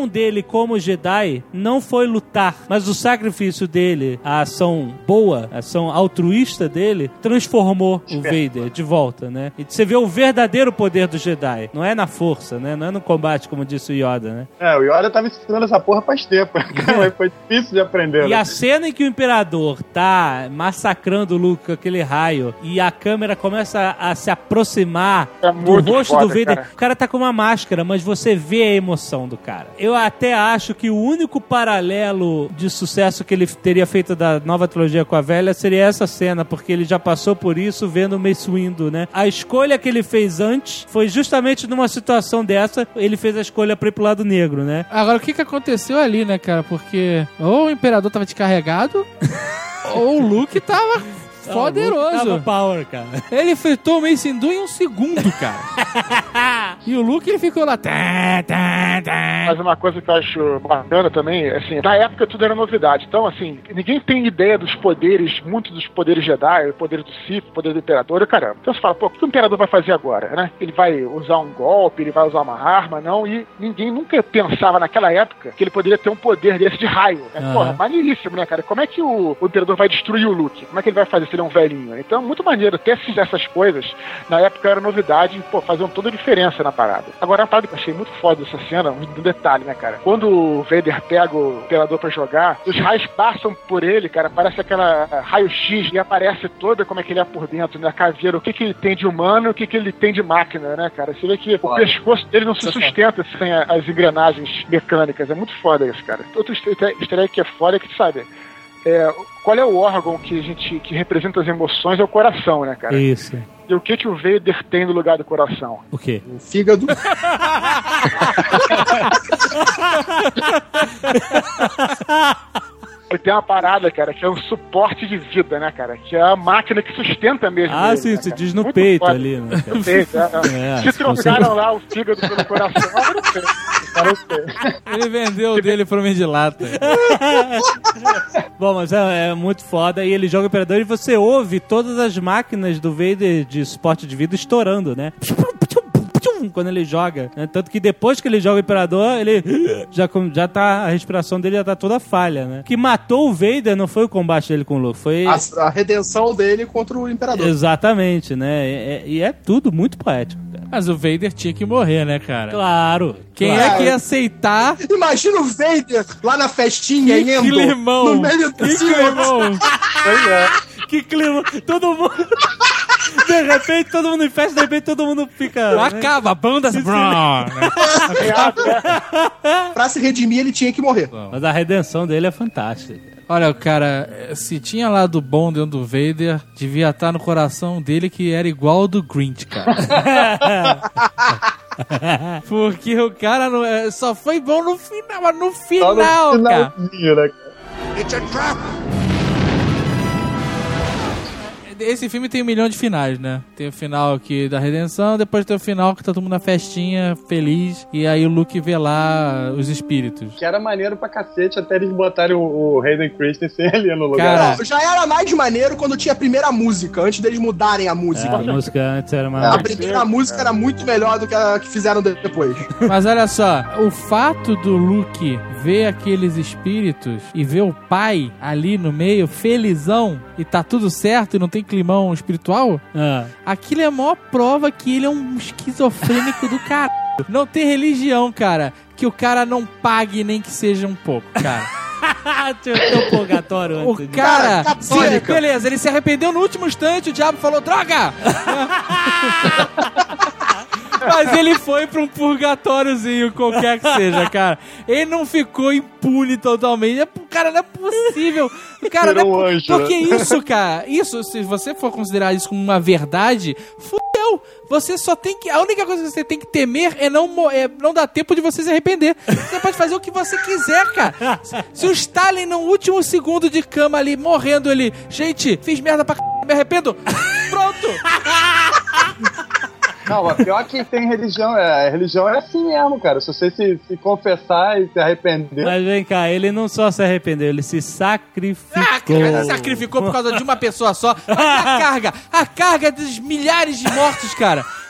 missão dele como Jedi não foi lutar, mas o sacrifício dele, a ação boa, a ação altruísta dele, transformou o Vader de volta, né? E você vê o verdadeiro poder do Jedi. Não é na força, né? Não é no combate, como disse o Yoda, né? É, o Yoda tava ensinando essa porra faz tempo. Cara, foi difícil de aprender. E né? a cena em que o Imperador tá massacrando o Luke com aquele raio e a câmera começa a, a se aproximar é do rosto foda, do Vader, cara. o cara tá com uma máscara, mas você vê a emoção do cara. Eu até acho que o único paralelo de sucesso que ele teria feito da nova trilogia com a velha seria essa cena, porque ele já passou por isso vendo o Mace Windu, né? A escolha que ele fez antes foi justamente numa situação dessa, ele fez a escolha pra ir pro lado negro, né? Agora, o que que aconteceu ali, né, cara? Porque ou o Imperador tava descarregado, ou o Luke tava poderoso. Tava power, cara. Ele fritou o Mace Windu em um segundo, cara. E o Luke, ele ficou lá... Tá, tá, tá. Mas uma coisa que eu acho bacana também, assim, na época tudo era novidade. Então, assim, ninguém tem ideia dos poderes, muito dos poderes Jedi, o poder do Sith, o poder do Imperador, e caramba. Então você fala, pô, o que o Imperador vai fazer agora, né? Ele vai usar um golpe, ele vai usar uma arma, não, e ninguém nunca pensava naquela época que ele poderia ter um poder desse de raio. Né? Uhum. Porra, maneiríssimo, né, cara? Como é que o, o Imperador vai destruir o Luke? Como é que ele vai fazer se ele é um velhinho? Então, muito maneiro. Ter essas coisas, na época era novidade, e, pô, faziam toda a diferença na parada. Agora, uma parada que eu achei muito foda dessa cena, um detalhe, né, cara? Quando o Vader pega o Imperador pra jogar, os raios passam por ele, cara, parece aquela raio-x e aparece toda como é que ele é por dentro, né? A caveira, o que que ele tem de humano e o que que ele tem de máquina, né, cara? Você vê que o pescoço dele não se sustenta sem as engrenagens mecânicas. É muito foda isso, cara. Outro easter egg que é foda é que, sabe, é, qual é o órgão que a gente que representa as emoções? É o coração, né, cara? Isso. E o que que o Vader tem no lugar do coração? O quê? O fígado. Ele tem uma parada, cara, que é um suporte de vida, né, cara? Que é a máquina que sustenta mesmo. Ah, ele, sim, né, se cara? diz no Muito peito foda. ali, né? No peito, é, é. É, Se se trocaram você- lá o fígado pelo coração, eu não sei. Eu não sei. Ele vendeu o dele pro Homem de Lata. Bom, mas é, é muito foda. E ele joga o Imperador e você ouve todas as máquinas do Vader de suporte de vida estourando, né? Quando ele joga, né? Tanto que depois que ele joga o Imperador, ele já, já tá, a respiração dele já tá toda falha, né? O que matou o Vader não foi o combate dele com o Luke, foi... A, a redenção dele contra o Imperador. Exatamente, né? E é, e é tudo muito poético, cara. Mas o Vader tinha que morrer, né, cara? Claro. Quem claro. é que ia aceitar? Imagina o Vader lá na festinha, Que indo climão. no meio do Que climão. Pois é. Que clima. Todo mundo... De repente, todo mundo em festa, de repente, todo mundo fica... né? Acaba, a banda... Pra se redimir, ele tinha que morrer. Mas a redenção dele é fantástica. Olha, cara, se tinha lá do bom dentro do Vader, devia estar no coração dele que era igual ao do Grinch, cara. Porque o cara não, é, só foi bom no final, mas no final, Só no cara. finalzinho, né, cara? It's a trap! Esse filme tem um milhão de finais, né? Tem o final aqui da redenção, depois tem o final que tá todo mundo na festinha, feliz, e aí o Luke vê lá os espíritos. Que era maneiro pra cacete até eles botarem o, o Hayden Christensen ali no lugar. Cara, Não, já era mais maneiro quando tinha a primeira música, antes deles mudarem a É, música. a música antes era A mais... primeira música era muito melhor do que a que fizeram depois. mas olha só, o fato do Luke ver aqueles espíritos e ver o pai ali no meio, felizão, e tá tudo certo e não tem climão espiritual, Ah. aquilo é a maior prova que ele é um esquizofrênico do caralho. Não tem religião, cara, que o cara não pague nem que seja um pouco, cara. Tinha que ter um purgatório O antes. cara, Cara, se- católica. beleza, ele se arrependeu no último instante, o diabo falou, droga! Mas ele foi pra um purgatóriozinho, qualquer que seja, cara. Ele não ficou impune totalmente. É, cara, não é possível. Cara, não é Virou um po- anjo, porque né? isso, cara, isso, se você for considerar isso como uma verdade, fudeu. Você só tem que... A única coisa que você tem que temer é não, mo- é não dar tempo de você se arrepender. Você pode fazer o que você quiser, cara. Se o Stalin, no último segundo de cama ali, morrendo, ele... Gente, fiz merda pra c... me arrependo. Pronto. Não, a pior que tem religião, é, a religião é assim mesmo, cara. Se você se, se confessar e se arrepender... Mas vem cá, ele não só se arrependeu, ele se sacrificou. Ah, cara, sacrificou por causa de uma pessoa só. Olha a carga. A carga dos milhares de mortos, cara.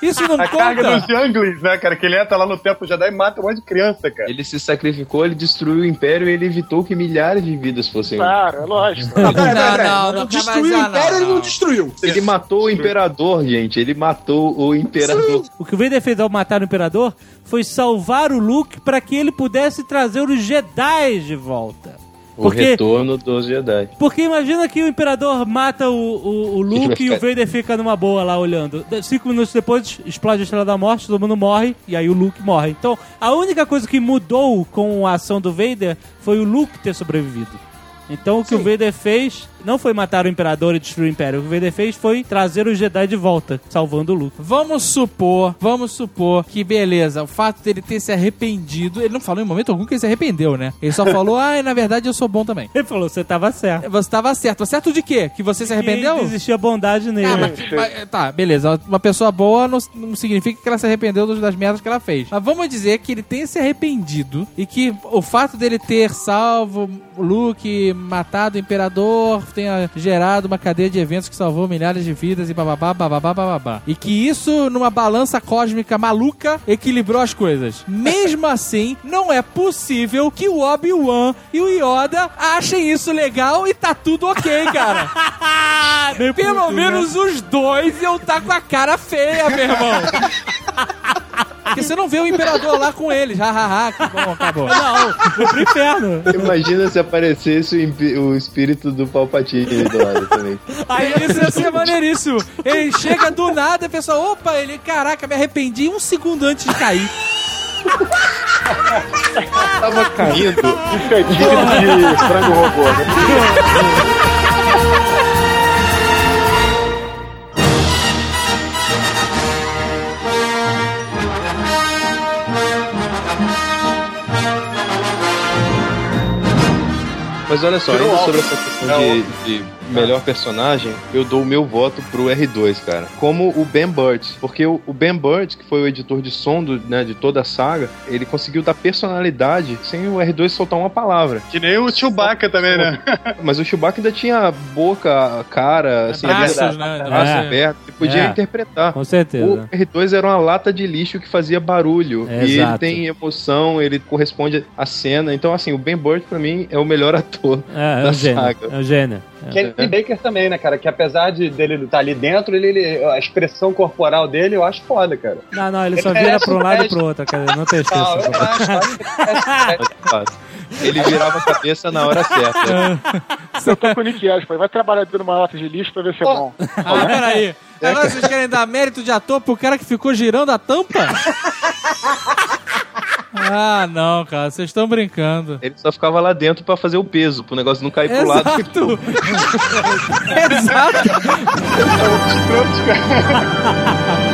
Isso não A conta? carga dos Younglings, né, cara? Que ele entra lá no Templo Jedi e mata um monte de criança, cara. Ele se sacrificou, ele destruiu o Império e ele evitou que milhares de vidas fossem... Claro, é lógico. Não, peraí, peraí, Não, peraí. não, Não, não, destruiu mas, o ah, Império, não, ele não não. destruiu. Ele matou o Imperador, gente. Ele matou o Imperador. O que o Vader fez ao matar o Imperador foi salvar o Luke para que ele pudesse trazer os Jedi de volta. O Porque, retorno dos Jedi. porque imagina que o Imperador mata o, o, o Luke e o ficar- Vader fica numa boa lá olhando. De- Cinco minutos depois explode a Estrela da Morte, todo mundo morre e aí o Luke morre. Então a única coisa que mudou com a ação do Vader foi o Luke ter sobrevivido. Então o que o Vader fez não foi matar o Imperador e destruir o Império. O que o Vader fez foi trazer os Jedi de volta, salvando o Luke. Vamos supor, vamos supor que, beleza, o fato dele ter se arrependido, ele não falou em momento algum que ele se arrependeu, né? Ele só falou, ah, na verdade eu sou bom também. Ele falou, você tava certo. Você tava certo. Mas certo de quê? Que você se arrependeu? Que existia bondade nele. Ah, mas, mas- tá, beleza. Uma pessoa boa não, não significa que ela se arrependeu das- das merdas que ela fez. Mas vamos dizer que ele tenha se arrependido e que o fato dele ter salvo o Luke, matado o Imperador, tenha gerado uma cadeia de eventos que salvou milhares de vidas e bababá, bababá, bababá. E que isso, numa balança cósmica maluca, equilibrou as coisas. Mesmo assim, não é possível que o Obi-Wan e o Yoda achem isso legal e tá tudo ok, cara. Pelo menos os dois iam tá com a cara feia, meu irmão. Porque você não vê o Imperador lá com eles. Hahaha, que bom, acabou. Não, foi pro inferno. Imagina se aparecesse o, impi- o espírito do Palpatine do lado também. Aí isso ia ser maneiríssimo. Ele chega do nada e a pessoa, opa, ele, caraca, me arrependi um segundo antes de cair. Tava caindo. Isso é digno de frango robô, né? Mas olha só, ainda sobre essa questão de, de melhor personagem, eu dou o meu voto pro R dois, cara. Como o Ben Burtt. Porque o, o Ben Burtt, que foi o editor de som do, né, de toda a saga, ele conseguiu dar personalidade sem o R dois soltar uma palavra. Que nem o Chewbacca também, né? Mas o Chewbacca ainda tinha boca, cara, assim, Braços, ele né? braço É. aberto, ele podia É. interpretar. Com certeza. O R dois era uma lata de lixo que fazia barulho. É, e exato. ele tem emoção, ele corresponde à cena. Então, assim, o Ben Burtt, pra mim, é o melhor ator É, é da o gênio. saga. É o gênio. Kenny Baker também, né, cara? Que apesar de dele estar ali dentro, ele, ele- a expressão corporal dele eu acho foda, cara. Não, não, ele Ele só vira merece pra um um lado e teste. pro outro, cara. Não tem Não, eu expressão. acho, eu acho que merece um teste. Ele virava a cabeça na hora certa. Eu tô com o Nick Asper. Vai trabalhar dentro de uma lata de lixo pra ver se é bom. Ah, peraí. Agora vocês querem dar mérito de ator pro cara que ficou girando a tampa? Ah, não, cara. Vocês estão brincando. Ele só ficava lá dentro pra fazer o peso, pro negócio não cair pro lado. Exato. Exato.